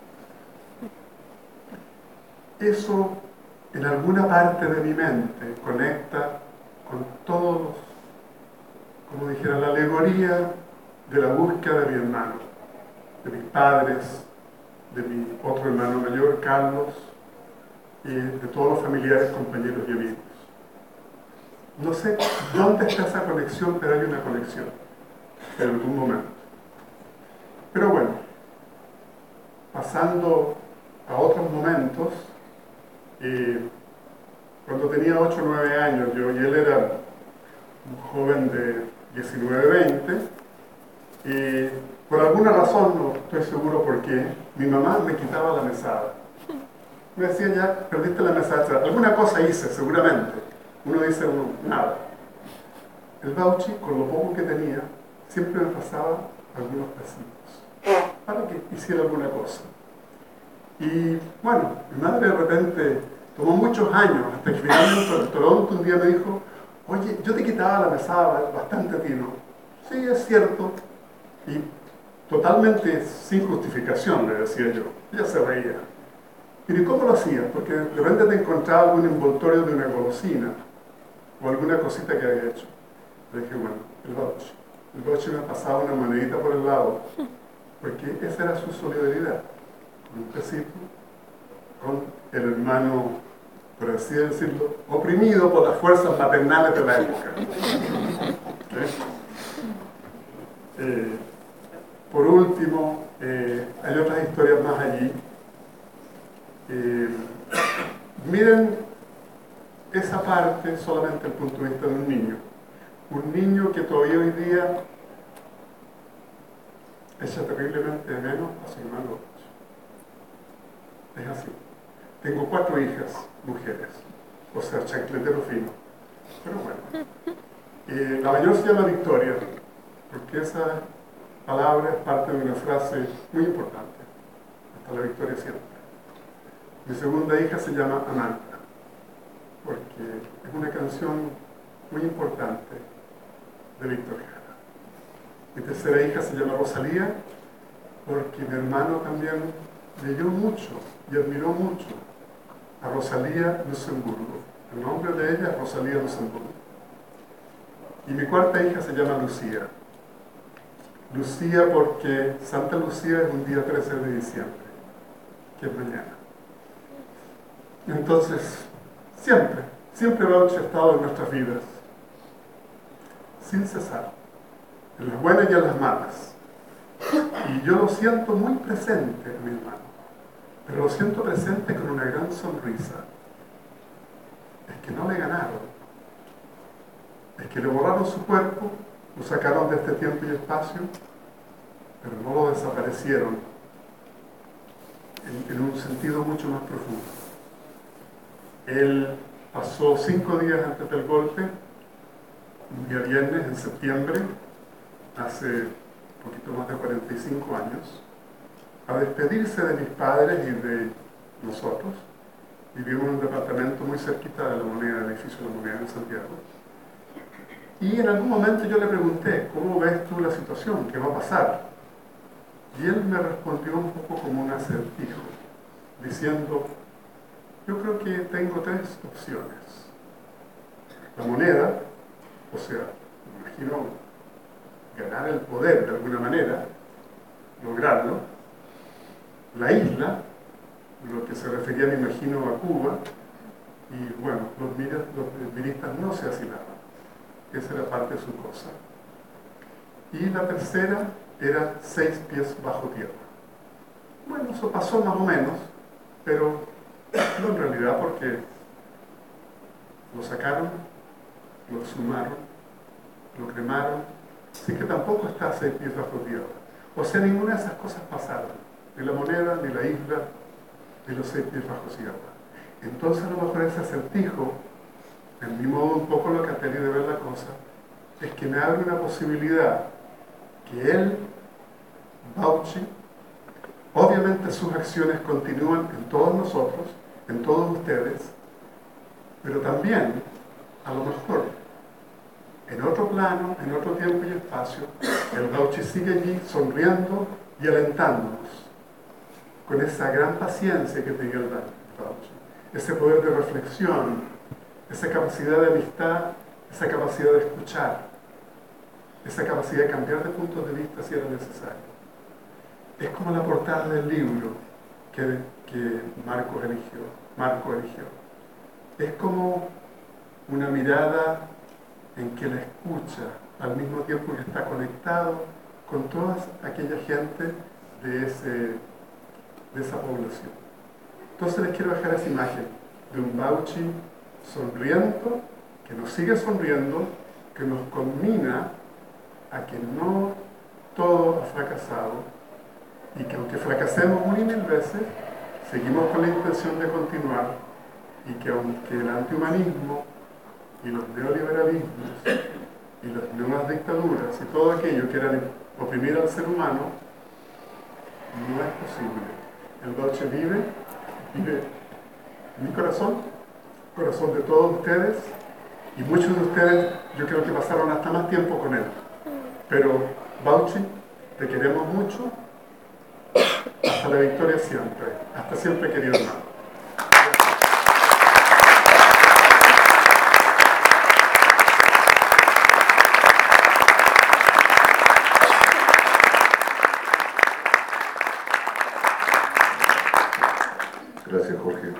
Eso en alguna parte de mi mente conecta con todos, como dijera, la alegoría de la búsqueda de mi hermano, de mis padres, de mi otro hermano mayor, Carlos, y de todos los familiares, compañeros y amigos. No sé dónde está esa conexión, pero hay una conexión en algún momento. Pero bueno, pasando a otros momentos, eh, cuando tenía ocho o nueve años yo, y él era un joven de diecinueve, veinte, y por alguna razón, no estoy seguro por qué, mi mamá me quitaba la mesada. Me decía, ya perdiste la mesada. Alguna cosa hice, seguramente. Uno dice, uno, nada. El Bauchi, con lo poco que tenía, siempre me pasaba algunos pesitos para que hiciera alguna cosa. Y bueno, mi madre de repente tomó muchos años, hasta que finalmente el Toronto un día me dijo, oye, yo te quitaba la mesada bastante a ti, ¿no? Sí, es cierto. Y totalmente sin justificación, le decía yo. Ella se reía. ¿Y cómo lo hacía? Porque de repente te encontraba algún envoltorio de una golosina o alguna cosita que había hecho. Le dije, bueno, el Bauchi. El Bauchi me pasaba una monedita por el lado, porque esa era su solidaridad. Con un pesito, con el hermano, por así decirlo, oprimido por las fuerzas maternales de la época. ¿Eh? Eh, por último, eh, hay otras historias más allí. Eh, miren esa parte solamente desde el punto de vista de un niño. Un niño que todavía hoy día echa terriblemente de menos a su hermano. Es así. Tengo cuatro hijas, mujeres, o sea, chancletero fino. Pero bueno. Eh, la mayor se llama Victoria, porque esa palabra es parte de una frase muy importante. Hasta la victoria siempre. Mi segunda hija se llama Amanda, porque es una canción muy importante de Víctor Jara. Mi tercera hija se llama Rosalía, porque mi hermano también leyó mucho y admiró mucho a Rosalía Luxemburgo. El nombre de ella es Rosalía Luxemburgo. Y mi cuarta hija se llama Lucía. Lucía porque Santa Lucía es un día trece de diciembre, que es mañana. Entonces, siempre, siempre Bauchi ha estado en nuestras vidas, sin cesar, en las buenas y en las malas. Y yo lo siento muy presente en mi hermano, pero lo siento presente con una gran sonrisa. Es que no le ganaron, es que le borraron su cuerpo, lo sacaron de este tiempo y espacio, pero no lo desaparecieron en, en un sentido mucho más profundo. Él pasó cinco días antes del golpe, un día viernes en septiembre, hace un poquito más de cuarenta y cinco años, a despedirse de mis padres y de nosotros. Vivimos en un departamento muy cerquita de La Moneda, del edificio de La Moneda en Santiago. Y en algún momento yo le pregunté, ¿cómo ves tú la situación? ¿Qué va a pasar? Y él me respondió un poco como un acertijo, diciendo, yo creo que tengo tres opciones. La moneda, o sea, me imagino ganar el poder de alguna manera, lograrlo. La isla, lo que se refería, me imagino, a Cuba, y bueno, los, miras, los miristas no se asilaban. Esa era parte de su cosa. Y la tercera era seis pies bajo tierra. Bueno, eso pasó más o menos, pero no en realidad porque lo sacaron, lo exhumaron, lo cremaron, así que tampoco está a seis pies bajo tierra. O sea, ninguna de esas cosas pasaron, ni la moneda, ni la isla, ni los seis pies bajo tierra. Entonces a lo mejor ese acertijo, en mi modo un poco lo que de ver la cosa, es que me abre una posibilidad que él, Bauchi, obviamente sus acciones continúan en todos nosotros, en todos ustedes, pero también, a lo mejor, en otro plano, en otro tiempo y espacio, el Bauchi sigue allí sonriendo y alentándonos con esa gran paciencia que tenía el Bauchi, ese poder de reflexión, esa capacidad de amistad, esa capacidad de escuchar, esa capacidad de cambiar de puntos de vista si era necesario. Es como la portada del libro que, que Marcos eligió, Marco eligió. Es como una mirada en que la escucha al mismo tiempo que está conectado con toda aquella gente de, ese, de esa población. Entonces les quiero dejar esa imagen de un Bauchi sonriendo, que nos sigue sonriendo, que nos conmina a que no todo ha fracasado y que aunque fracasemos una y mil veces, seguimos con la intención de continuar y que aunque el antihumanismo y los neoliberalismos y las nuevas dictaduras y todo aquello quieran oprimir al ser humano, no es posible. El Bauchi vive, vive en mi corazón, corazón de todos ustedes, y muchos de ustedes yo creo que pasaron hasta más tiempo con él. Pero Bauchi, te queremos mucho, hasta la victoria siempre, hasta siempre, querido hermano. Gracias, Jorge.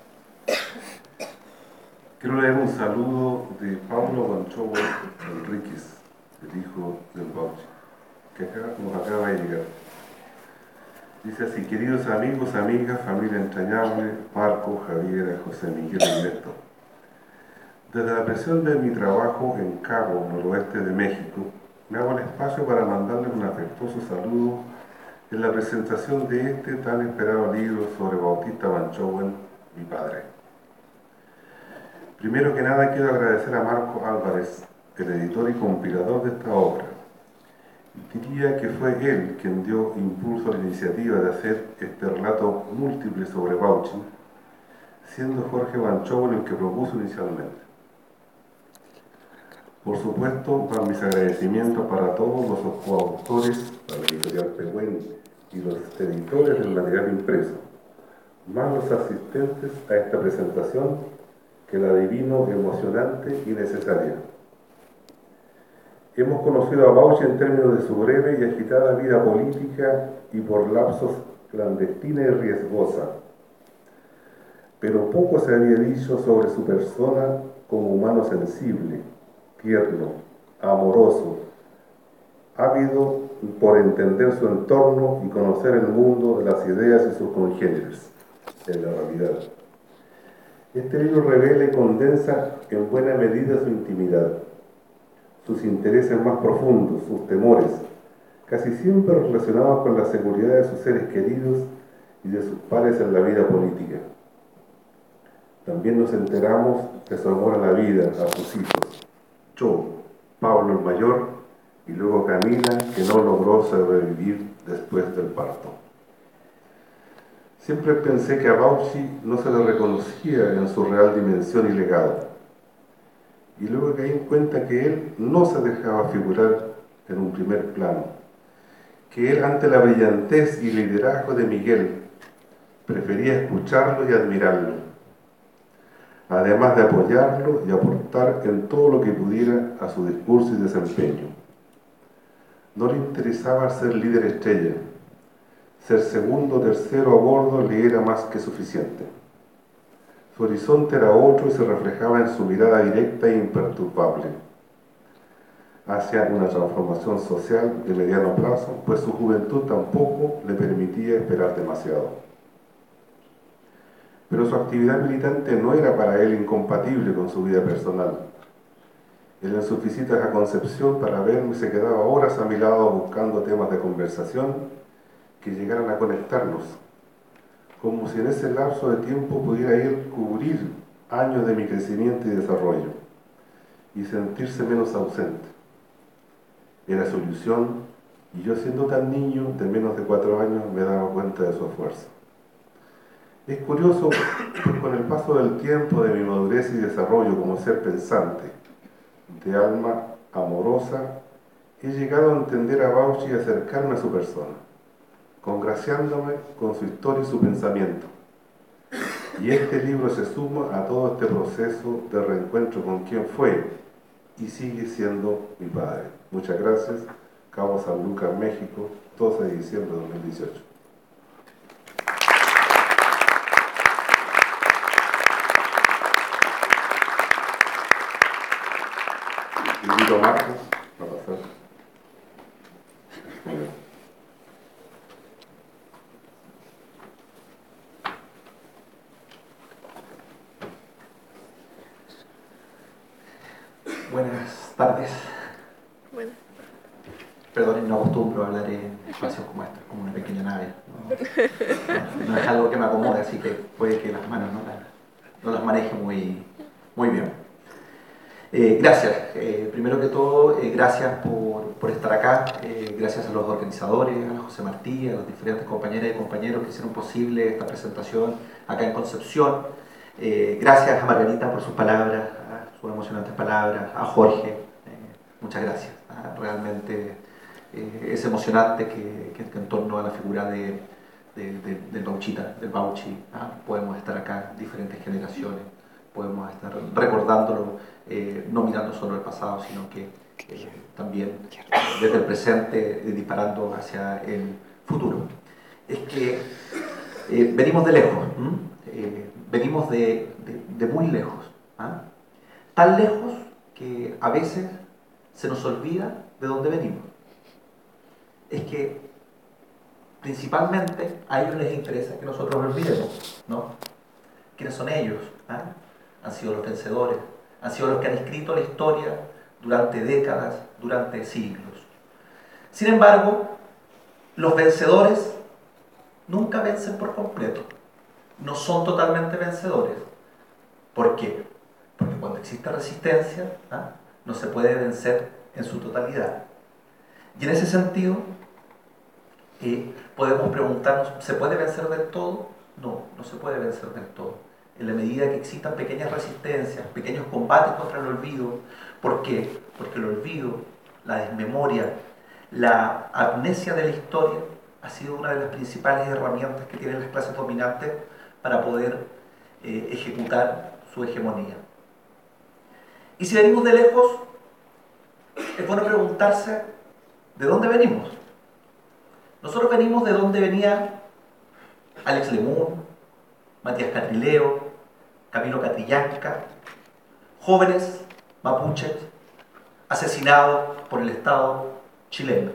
Quiero leer un saludo de Pablo Banchobo Enríquez, el hijo del Bauchi, que acá nos acaba de llegar. Dice así: queridos amigos, amigas, familia entrañable, Marco, Javiera, José Miguel y Néstor. Desde la presión de mi trabajo en Cabo, noroeste de México, me hago el espacio para mandarles un afectuoso saludo en la presentación de este tan esperado libro sobre Bautista Banchowen, mi padre. Primero que nada quiero agradecer a Marco Álvarez, el editor y compilador de esta obra. Diría que fue él quien dio impulso a la iniciativa de hacer este relato múltiple sobre Bauchi, siendo Jorge Banchowen el que propuso inicialmente. Por supuesto, van mis agradecimientos para todos los coautores, para la editorial Pehuen y los editores del material impreso, más los asistentes a esta presentación, que la adivino emocionante y necesaria. Hemos conocido a Bauchi en términos de su breve y agitada vida política y por lapsos clandestina y riesgosa, pero poco se había dicho sobre su persona como humano sensible, tierno, amoroso, ávido por entender su entorno y conocer el mundo de las ideas y sus congéneres, en la realidad. Este libro revela y condensa en buena medida su intimidad, sus intereses más profundos, sus temores, casi siempre relacionados con la seguridad de sus seres queridos y de sus pares en la vida política. También nos enteramos de su amor a la vida, a sus hijos, yo, Pablo el mayor, y luego Camila, que no logró sobrevivir después del parto. Siempre pensé que a Bauchi no se le reconocía en su real dimensión y legado. Y luego caí en cuenta que él no se dejaba figurar en un primer plano, que él, ante la brillantez y liderazgo de Miguel, prefería escucharlo y admirarlo, además de apoyarlo y aportar en todo lo que pudiera a su discurso y desempeño. No le interesaba ser líder estrella, ser segundo o tercero a bordo le era más que suficiente. Su horizonte era otro y se reflejaba en su mirada directa e imperturbable hacia una transformación social de mediano plazo, pues su juventud tampoco le permitía esperar demasiado. Pero su actividad militante no era para él incompatible con su vida personal. Él, en sus visitas a Concepción para verme, se quedaba horas a mi lado buscando temas de conversación que llegaran a conectarnos, como si en ese lapso de tiempo pudiera él cubrir años de mi crecimiento y desarrollo y sentirse menos ausente. era su ilusión, y yo siendo tan niño, de menos de cuatro años, me daba cuenta de su esfuerzo. Es curioso, pues con el paso del tiempo, de mi madurez y desarrollo como ser pensante, de alma amorosa, he llegado a entender a Baucci y acercarme a su persona, congraciándome con su historia y su pensamiento. Y este libro se suma a todo este proceso de reencuentro con quien fue y sigue siendo mi padre. Muchas gracias. Cabo San Lucas, México, doce de diciembre de dos mil dieciocho. Invito a Marcos a pasar. Muy bien. Buenas tardes. Bueno. Perdonen, no acostumbro a hablar en espacios como este, como una pequeña nave. No, no, no es algo que me acomode, así que puede que las manos no las, no las maneje muy, muy bien. Eh, gracias. Eh, primero que todo, eh, gracias por, por estar acá. Eh, gracias a los organizadores, a José Martí, a las diferentes compañeras y compañeros que hicieron posible esta presentación acá en Concepción. Eh, gracias a Margarita por sus palabras, a sus emocionantes palabras, a Jorge. Eh, muchas gracias. Ah, realmente eh, es emocionante que, que, que en torno a la figura de, de, de, del Bauchita, del Bauchi, ah, podemos estar acá, diferentes generaciones, podemos estar recordándolo. Eh, no mirando solo el pasado, sino que eh, también desde el presente eh, disparando hacia el futuro. Es que eh, venimos de lejos, eh, venimos de, de, de muy lejos, ¿ah? Tan lejos que a veces se nos olvida de dónde venimos. Es que principalmente a ellos les interesa que nosotros nos olvidemos, ¿no? ¿Quiénes son ellos? ¿Ah? Han sido los vencedores, han sido los que han escrito la historia durante décadas, durante siglos. Sin embargo, los vencedores nunca vencen por completo, no son totalmente vencedores. ¿Por qué? Porque cuando existe resistencia, ¿ah? no se puede vencer en su totalidad. Y en ese sentido, eh, podemos preguntarnos, ¿se puede vencer del todo? No, no se puede vencer del todo. En la medida que existan pequeñas resistencias, pequeños combates contra el olvido. ¿Por qué? Porque el olvido, la desmemoria, la amnesia de la historia ha sido una de las principales herramientas que tienen las clases dominantes para poder eh, ejecutar su hegemonía. Y si venimos de lejos, es bueno preguntarse ¿de dónde venimos? Nosotros venimos de donde venía Alex Lemún, Matías Catrileo, Camilo Catrillanca, jóvenes mapuches asesinados por el Estado chileno.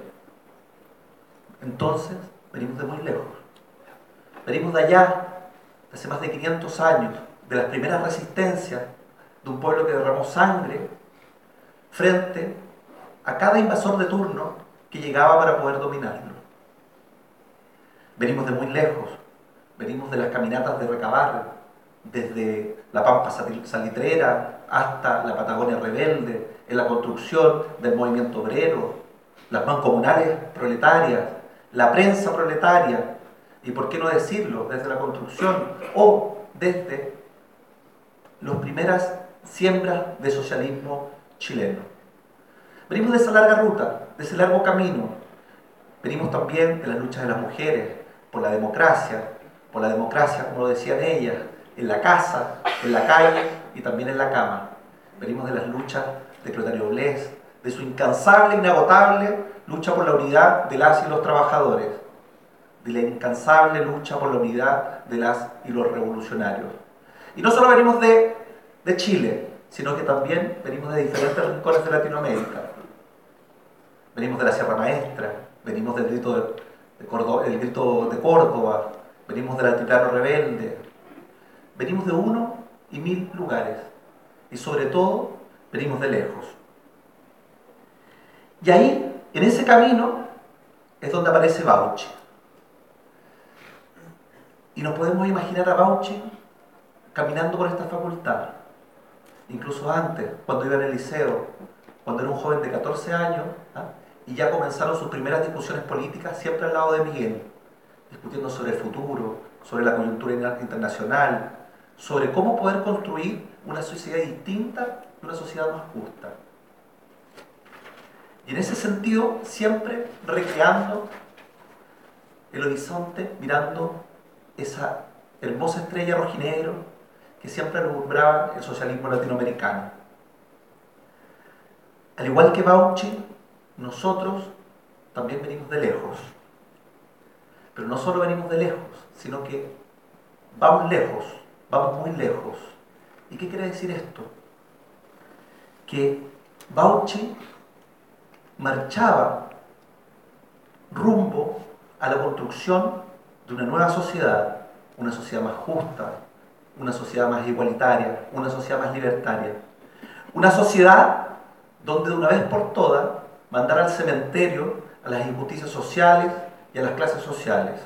Entonces, venimos de muy lejos. Venimos de allá, de hace más de quinientos años, de las primeras resistencias de un pueblo que derramó sangre frente a cada invasor de turno que llegaba para poder dominarlo. Venimos de muy lejos. Venimos de las caminatas de Recabar, desde la Pampa Salitrera hasta la Patagonia Rebelde, en la construcción del movimiento obrero, las mancomunales proletarias, la prensa proletaria, y por qué no decirlo, desde la construcción o desde las primeras siembras de socialismo chileno. Venimos de esa larga ruta, de ese largo camino. Venimos también de las luchas de las mujeres por la democracia, por la democracia, como lo decían ellas, en la casa, en la calle y también en la cama. Venimos de las luchas de Clotario Blest, de su incansable, inagotable lucha por la unidad de las y los trabajadores, de la incansable lucha por la unidad de las y los revolucionarios. Y no solo venimos de, de Chile, sino que también venimos de diferentes rincones de Latinoamérica. Venimos de la Sierra Maestra, venimos del grito de, de, Córdoba, el grito de Córdoba, venimos del Altiplano Rebelde, venimos de uno y mil lugares, y sobre todo, venimos de lejos. Y ahí, en ese camino, es donde aparece Baucci. Y nos podemos imaginar a Baucci caminando por esta facultad, incluso antes, cuando iba en el liceo, cuando era un joven de catorce años, ¿ah? y ya comenzaron sus primeras discusiones políticas siempre al lado de Miguel, discutiendo sobre el futuro, sobre la coyuntura internacional, sobre cómo poder construir una sociedad distinta y una sociedad más justa. Y en ese sentido, siempre recreando el horizonte, mirando esa hermosa estrella rojinegro que siempre alumbraba el socialismo latinoamericano. Al igual que Baucci, nosotros también venimos de lejos. Pero no solo venimos de lejos, sino que vamos lejos, vamos muy lejos. ¿Y qué quiere decir esto? Que Baucci marchaba rumbo a la construcción de una nueva sociedad, una sociedad más justa, una sociedad más igualitaria, una sociedad más libertaria. Una sociedad donde de una vez por todas mandar al cementerio a las injusticias sociales y a las clases sociales.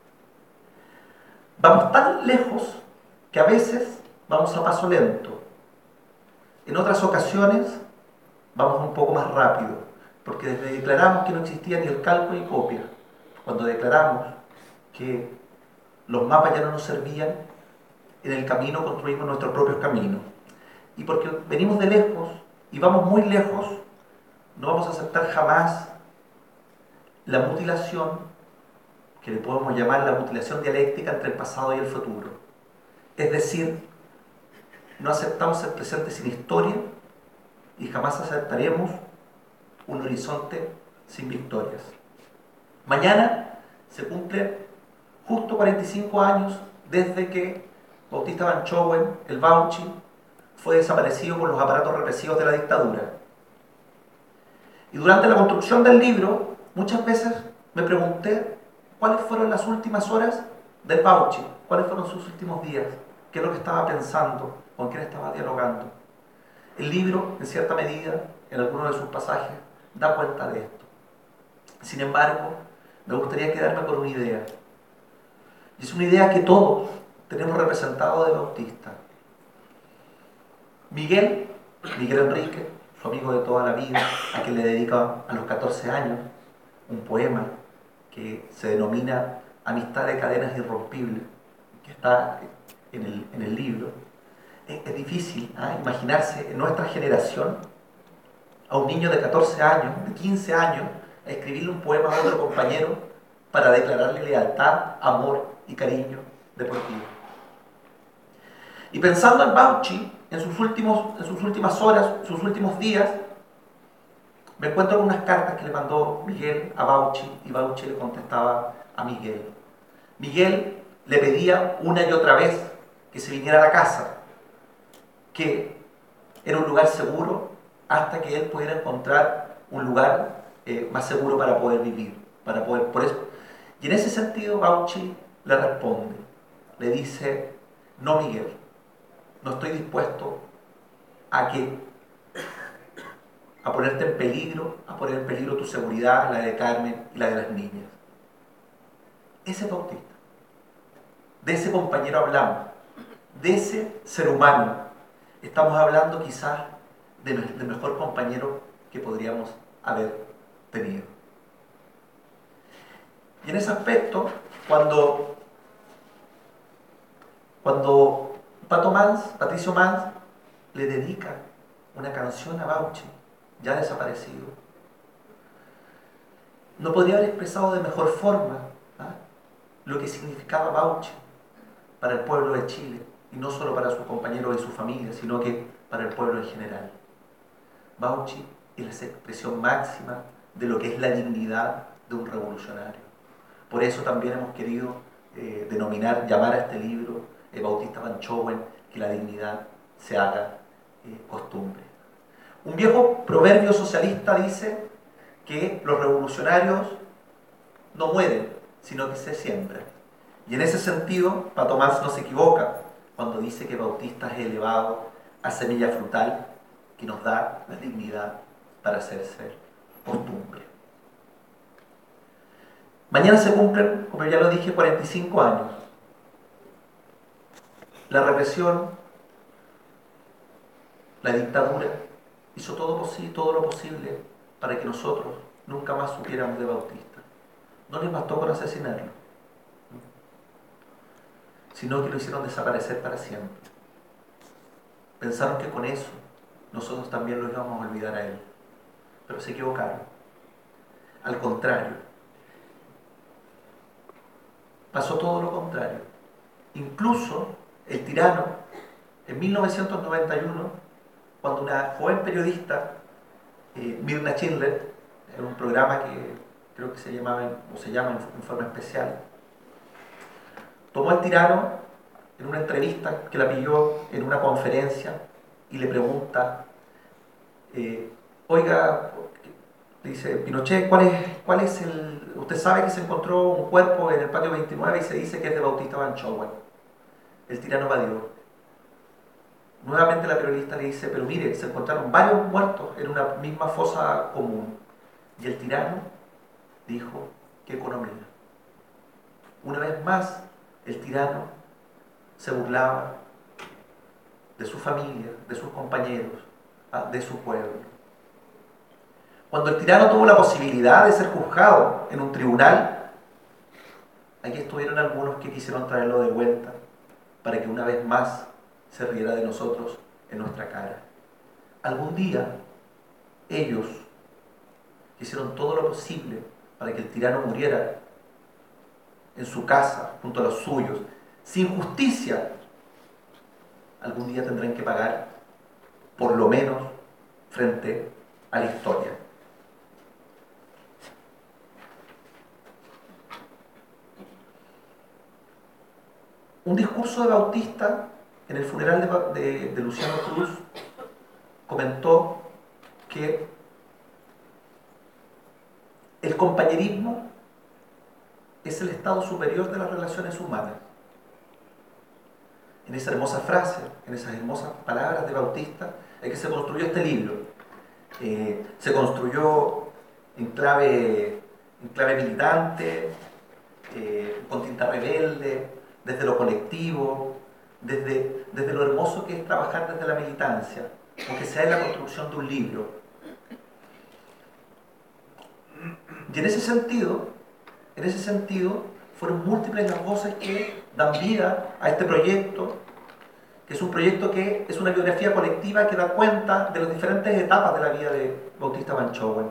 Vamos tan lejos que a veces vamos a paso lento. En otras ocasiones vamos un poco más rápido, porque desde declaramos que no existía ni el calco ni copia, cuando declaramos que los mapas ya no nos servían, en el camino construimos nuestros propios caminos. Y porque venimos de lejos y vamos muy lejos, no vamos a aceptar jamás la mutilación, que le podemos llamar la mutilación dialéctica entre el pasado y el futuro. Es decir, no aceptamos el presente sin historia y jamás aceptaremos un horizonte sin victorias. Mañana se cumplen justo cuarenta y cinco años desde que Bautista Banchowen, el Baucci, fue desaparecido por los aparatos represivos de la dictadura. Y durante la construcción del libro, muchas veces me pregunté cuáles fueron las últimas horas del Baucci, cuáles fueron sus últimos días, qué es lo que estaba pensando, con quién estaba dialogando. El libro, en cierta medida, en algunos de sus pasajes, da cuenta de esto. Sin embargo, me gustaría quedarme con una idea. Y es una idea que todos tenemos representado de Bautista. Miguel, Miguel Enrique, su amigo de toda la vida, a quien le dedica a los catorce años un poema que se denomina Amistad de cadenas irrompibles, que está en el, en el libro. Es, es difícil ¿eh? imaginarse en nuestra generación a un niño de catorce años, de quince años, a escribirle un poema a otro compañero para declararle lealtad, amor y cariño deportivo. Y pensando en Baucci, en sus, últimos, en sus últimas horas, sus últimos días, me encuentro con unas cartas que le mandó Miguel a Baucci y Baucci le contestaba a Miguel. Miguel le pedía una y otra vez que se viniera a la casa, que era un lugar seguro hasta que él pudiera encontrar un lugar eh, más seguro para poder vivir, para poder, por eso. Y en ese sentido Baucci le responde, le dice, no Miguel, no estoy dispuesto a que a ponerte en peligro, a poner en peligro tu seguridad, la de Carmen y la de las niñas. Ese es Bautista. De ese compañero hablamos, de ese ser humano. Estamos hablando quizás del mejor compañero que podríamos haber tenido. Y en ese aspecto, cuando, cuando Pato Mans, Patricio Mans, le dedica una canción a Baucci, ya desaparecido, no podría haber expresado de mejor forma ¿ah? lo que significaba Baucci para el pueblo de Chile, y no solo para sus compañeros y su familia, sino que para el pueblo en general. Baucci es la expresión máxima de lo que es la dignidad de un revolucionario. Por eso también hemos querido eh, denominar, llamar a este libro eh, Bautista Banchowen, que la dignidad se haga eh, costumbre. Un viejo proverbio socialista dice que los revolucionarios no mueren, sino que se siembran. Y en ese sentido, Pato Mans no se equivoca cuando dice que Bautista es elevado a semilla frutal que nos da la dignidad para hacerse costumbre. Mañana se cumplen, como ya lo dije, cuarenta y cinco años. La represión, la dictadura, hizo todo, posible, todo lo posible para que nosotros nunca más supiéramos de Bautista. No les bastó con asesinarlo, sino que lo hicieron desaparecer para siempre. Pensaron que con eso nosotros también lo íbamos a olvidar a él, pero se equivocaron. Al contrario, pasó todo lo contrario. Incluso el tirano, en mil novecientos noventa y uno, cuando una joven periodista, eh, Mirna Schindler, en un programa que creo que se llamaba o se llama Informe Especial, tomó al tirano en una entrevista que la pilló en una conferencia y le pregunta, eh, oiga, dice Pinochet, ¿cuál es, cuál es el...? Usted sabe que se encontró un cuerpo en el patio veintinueve y se dice que es de Bautista Banchowen. El tirano evadió. Nuevamente la periodista le dice, pero mire, se encontraron varios muertos en una misma fosa común. Y el tirano dijo, ¿qué economía? Una vez más, el tirano se burlaba de su familia, de sus compañeros, de su pueblo. Cuando el tirano tuvo la posibilidad de ser juzgado en un tribunal, aquí estuvieron algunos que quisieron traerlo de vuelta para que una vez más se riera de nosotros en nuestra cara. Algún día, ellos hicieron todo lo posible para que el tirano muriera en su casa, junto a los suyos, sin justicia. Algún día tendrán que pagar, por lo menos, frente a la historia. Un discurso de Bautista en el funeral de, de, de Luciano Cruz comentó que el compañerismo es el estado superior de las relaciones humanas. En esa hermosa frase, en esas hermosas palabras de Bautista, es que se construyó este libro. Eh, se construyó en clave, en clave militante, eh, con tinta rebelde, desde lo colectivo, desde, desde lo hermoso que es trabajar desde la militancia, aunque sea en la construcción de un libro. Y en ese sentido, en ese sentido, fueron múltiples las voces que dan vida a este proyecto, que es un proyecto que es una biografía colectiva que da cuenta de las diferentes etapas de la vida de Bautista Banchowen.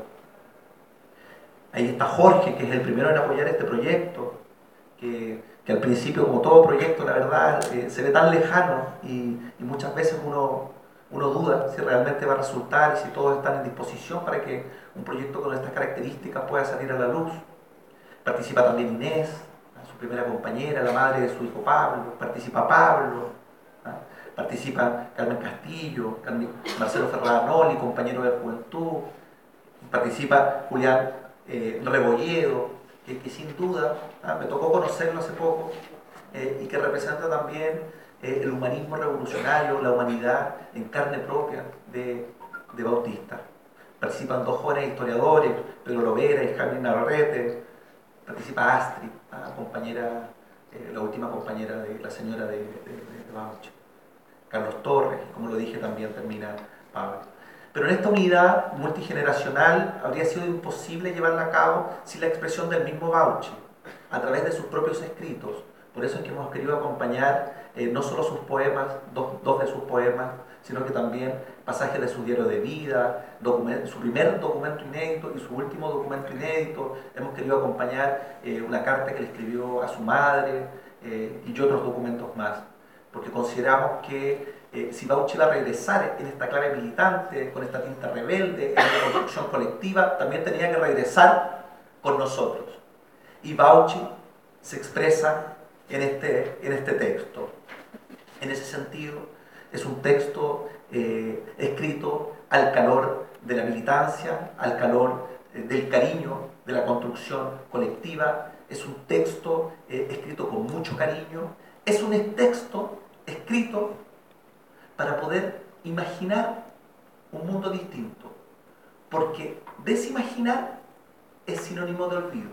Ahí está Jorge, que es el primero en apoyar este proyecto, que, que al principio, como todo proyecto, la verdad, eh, se ve tan lejano y, y muchas veces uno, uno duda si realmente va a resultar y si todos están en disposición para que un proyecto con estas características pueda salir a la luz. Participa también Inés, su primera compañera, la madre de su hijo Pablo, participa Pablo, ¿ah? Participa Carmen Castillo, Carmen, Marcelo Ferraranoli, compañero de juventud, participa Julián eh, Rebolledo, que, que sin duda, ¿ah? me tocó conocerlo hace poco, eh, y que representa también eh, el humanismo revolucionario, la humanidad en carne propia de, de Bautista. Participan dos jóvenes historiadores, Pedro Lovera y Jaime Navarrete. Participa Astrid, la compañera, eh, la última compañera de la señora de, de, de Bauchi. Carlos Torres, y como lo dije también termina Pablo. Pero en esta unidad multigeneracional habría sido imposible llevarla a cabo sin la expresión del mismo Bauchi, a través de sus propios escritos. Por eso es que hemos querido acompañar eh, no solo sus poemas, dos, dos de sus poemas, sino que también pasajes de su diario de vida, su primer documento inédito y su último documento inédito. Hemos querido acompañar eh, una carta que le escribió a su madre eh, y otros documentos más, porque consideramos que eh, si Bauchi va a regresar en esta clave militante, con esta tinta rebelde, en la construcción colectiva, también tenía que regresar con nosotros. Y Bauchi se expresa en este, en este texto. En ese sentido, es un texto eh, escrito al calor de la militancia, al calor eh, del cariño de la construcción colectiva. Es un texto eh, escrito con mucho cariño. Es un texto escrito para poder imaginar un mundo distinto. Porque desimaginar es sinónimo de olvido.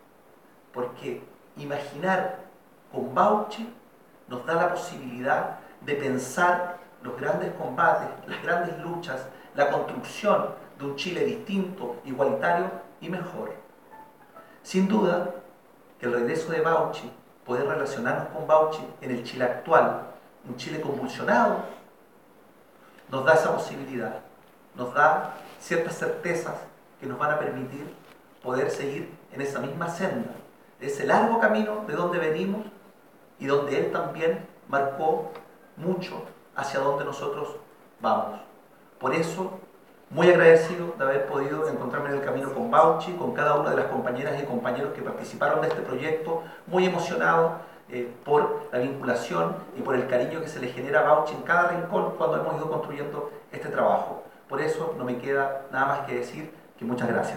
Porque imaginar con Bauchi nos da la posibilidad de pensar los grandes combates, las grandes luchas, la construcción de un Chile distinto, igualitario, y mejor. Sin duda que el regreso de Bauchi, poder relacionarnos con Bauchi en el Chile actual, un Chile convulsionado, nos da esa posibilidad, nos da ciertas certezas que nos van a permitir poder seguir en esa misma senda, ese largo camino de donde venimos y donde él también marcó mucho hacia donde nosotros vamos. Por eso, muy agradecido de haber podido encontrarme en el camino con Bauchi, con cada una de las compañeras y compañeros que participaron de este proyecto, muy emocionado eh, por la vinculación y por el cariño que se le genera a Bauchi en cada rincón cuando hemos ido construyendo este trabajo. Por eso no me queda nada más que decir que muchas gracias.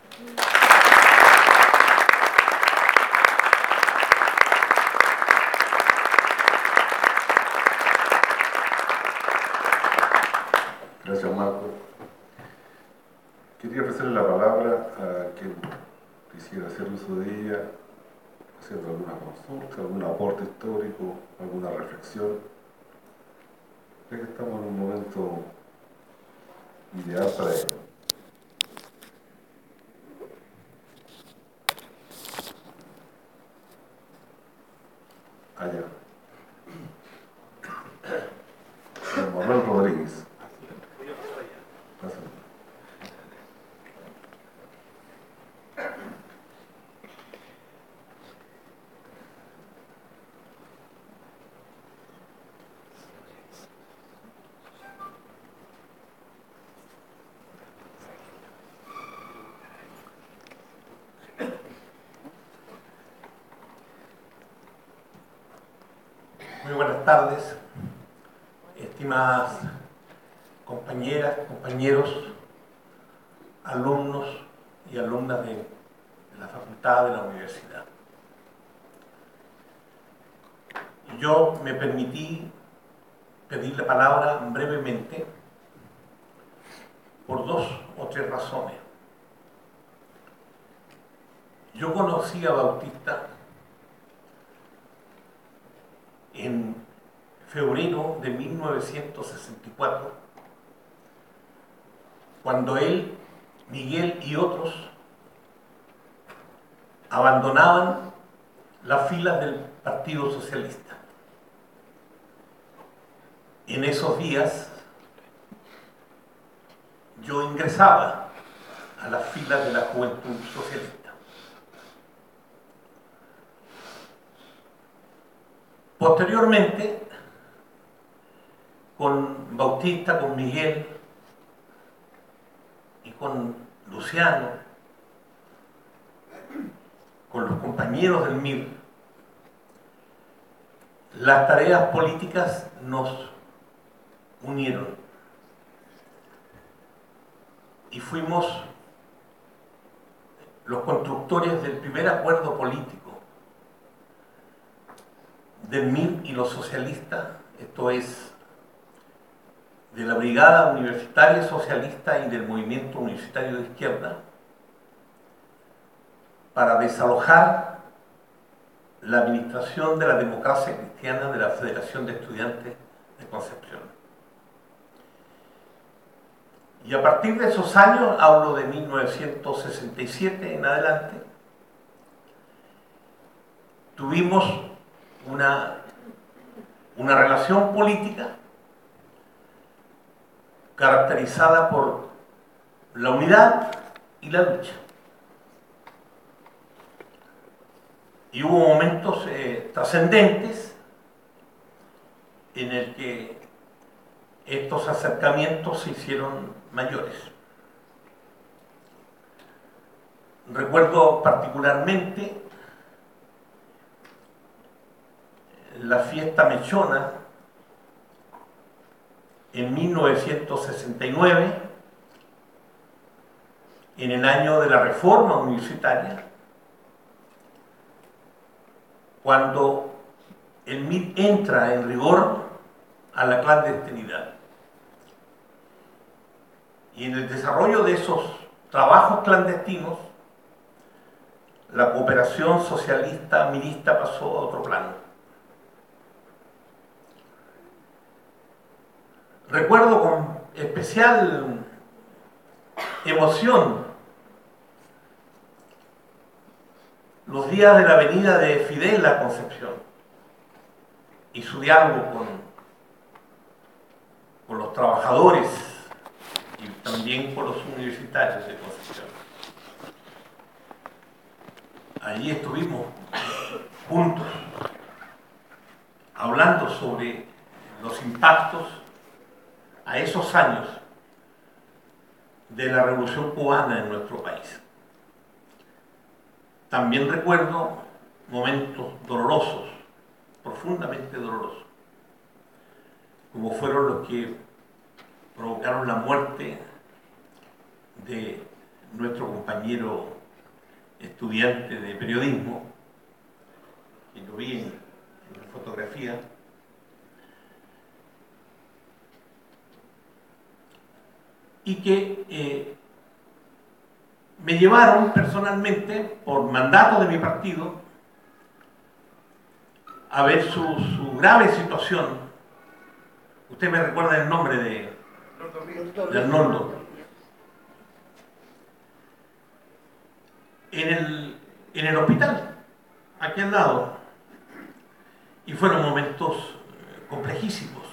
Gracias, Marco. Quería ofrecerle la palabra a quien quisiera hacer uso de ella, haciendo alguna consulta, algún aporte histórico, alguna reflexión. Creo que estamos en un momento ideal para ello. Allá. Don Manuel Rodríguez. Muy buenas tardes, estimadas compañeras, compañeros, alumnos y alumnas de, de la facultad de la universidad. Yo me permití pedir la palabra brevemente por dos o tres razones. Yo conocí a Bautista en febrero de mil novecientos sesenta y cuatro, cuando él, Miguel y otros abandonaban las filas del Partido Socialista. En esos días yo ingresaba a las filas de la Juventud Socialista. Posteriormente, con Bautista, con Miguel y con Luciano, con los compañeros del M I R, las tareas políticas nos unieron y fuimos los constructores del primer acuerdo político del M I R y los socialistas, esto es, de la Brigada Universitaria Socialista y del Movimiento Universitario de Izquierda, para desalojar la administración de la democracia cristiana de la Federación de Estudiantes de Concepción. Y a partir de esos años, hablo de mil novecientos sesenta y siete en adelante, tuvimos una, una relación política caracterizada por la unidad y la lucha. Y hubo momentos eh, trascendentes en el que estos acercamientos se hicieron mayores. Recuerdo particularmente la fiesta mechona en mil novecientos sesenta y nueve, en el año de la reforma universitaria, cuando el M I R entra en rigor a la clandestinidad. Y en el desarrollo de esos trabajos clandestinos, la cooperación socialista mirista pasó a otro plano. Recuerdo con especial emoción los días de la venida de Fidel a Concepción y su diálogo con, con los trabajadores y también con los universitarios de Concepción. Allí estuvimos juntos hablando sobre los impactos a esos años de la Revolución Cubana en nuestro país. También recuerdo momentos dolorosos, profundamente dolorosos, como fueron los que provocaron la muerte de nuestro compañero estudiante de periodismo, que lo vi en, en la fotografía, y que eh, me llevaron personalmente, por mandato de mi partido, a ver su, su grave situación. Usted me recuerda el nombre de, de Arnoldo. En el, en el hospital, aquí al lado. Y fueron momentos complejísimos,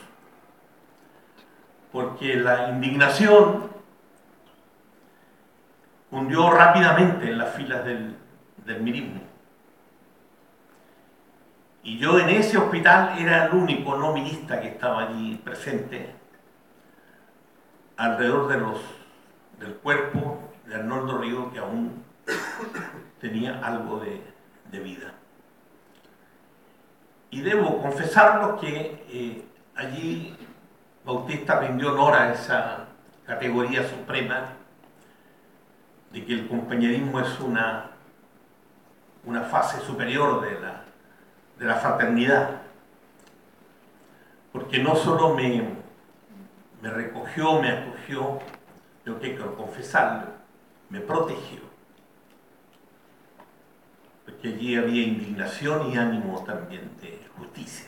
porque la indignación hundió rápidamente en las filas del, del mirismo. Y yo en ese hospital era el único no mirista que estaba allí presente, alrededor de los, del cuerpo de Arnoldo Ríos, que aún tenía algo de, de vida. Y debo confesarlo que eh, allí Bautista rindió honor a esa categoría suprema de que el compañerismo es una, una fase superior de la, de la fraternidad, porque no solo me, me recogió, me acogió, tengo que confesarlo, me protegió, porque allí había indignación y ánimo también de justicia.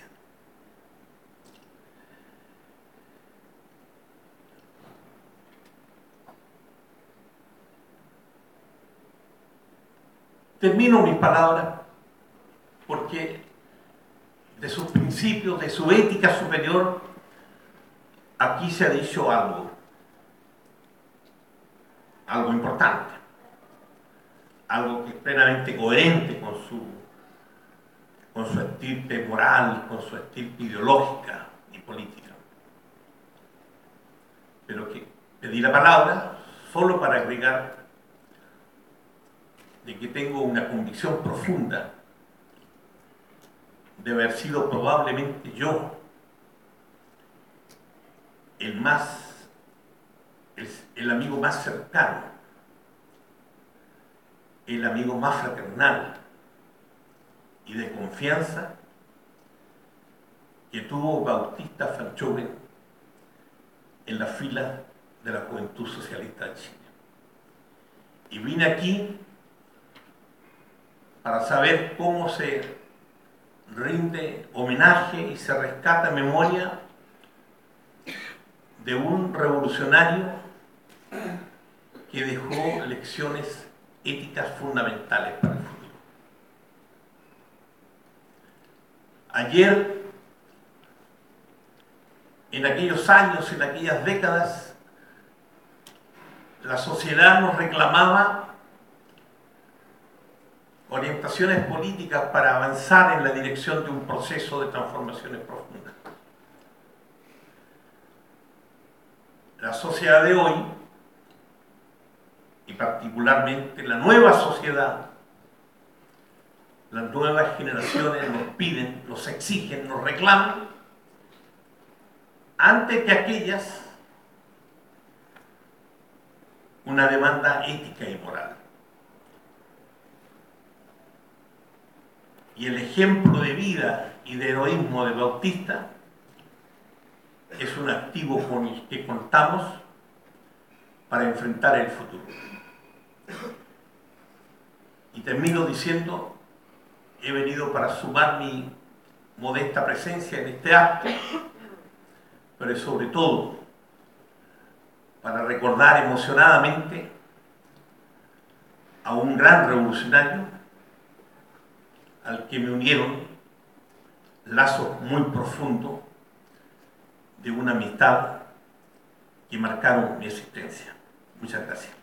Termino mis palabras porque de sus principios, de su ética superior, aquí se ha dicho algo, algo importante, algo que es plenamente coherente con su, con su estirpe moral, con su estirpe ideológica y política. Pero que pedí la palabra solo para agregar de que tengo una convicción profunda de haber sido probablemente yo el más, el, el amigo más cercano, el amigo más fraternal y de confianza que tuvo Bautista Fanchove en la fila de la Juventud Socialista de Chile. Y vine aquí para saber cómo se rinde homenaje y se rescata memoria de un revolucionario que dejó lecciones éticas fundamentales para el futuro. Ayer, en aquellos años, en aquellas décadas, la sociedad nos reclamaba orientaciones políticas para avanzar en la dirección de un proceso de transformaciones profundas. La sociedad de hoy, y particularmente la nueva sociedad, las nuevas generaciones nos piden, nos exigen, nos reclaman, antes que aquellas, una demanda ética y moral. Y el ejemplo de vida y de heroísmo de Bautista es un activo con el que contamos para enfrentar el futuro. Y termino diciendo, he venido para sumar mi modesta presencia en este acto, pero sobre todo para recordar emocionadamente a un gran revolucionario al que me unieron lazos muy profundos de una amistad que marcaron mi existencia. Muchas gracias.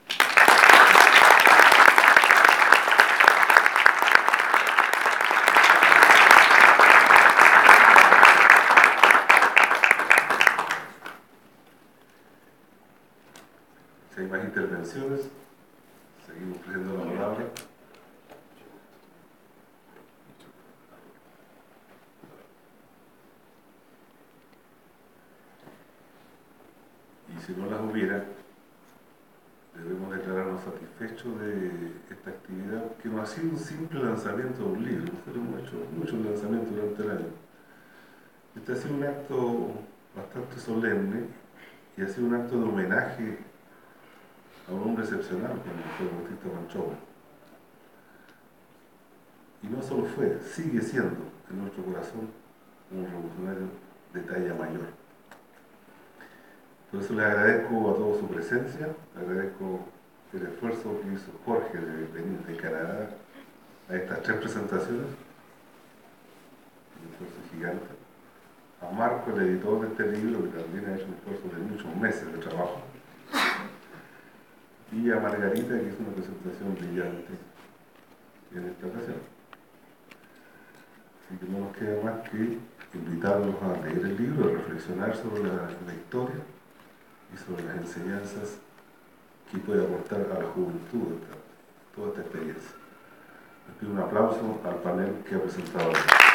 Si hay más intervenciones, seguimos pidiendo la palabra. Y si no las hubiera, debemos declararnos satisfechos de esta actividad, que no ha sido un simple lanzamiento de un libro. Nosotros hemos hecho muchos lanzamientos durante el año. Este ha sido un acto bastante solemne y ha sido un acto de homenaje a un hombre excepcional como fue Bautista Panchobo. Y no solo fue, sigue siendo en nuestro corazón un revolucionario de talla mayor. Por eso les agradezco a todos su presencia, les agradezco el esfuerzo que hizo Jorge de venir de Canadá a estas tres presentaciones, un esfuerzo gigante. A Marco, el editor de este libro, que también ha hecho un esfuerzo de muchos meses de trabajo. Y a Margarita, que hizo una presentación brillante en esta ocasión. Así que no nos queda más que invitarlos a leer el libro, a reflexionar sobre la, la historia y sobre las enseñanzas que puede aportar a la juventud esta, toda esta experiencia. Les pido un aplauso al panel que ha presentado hoy.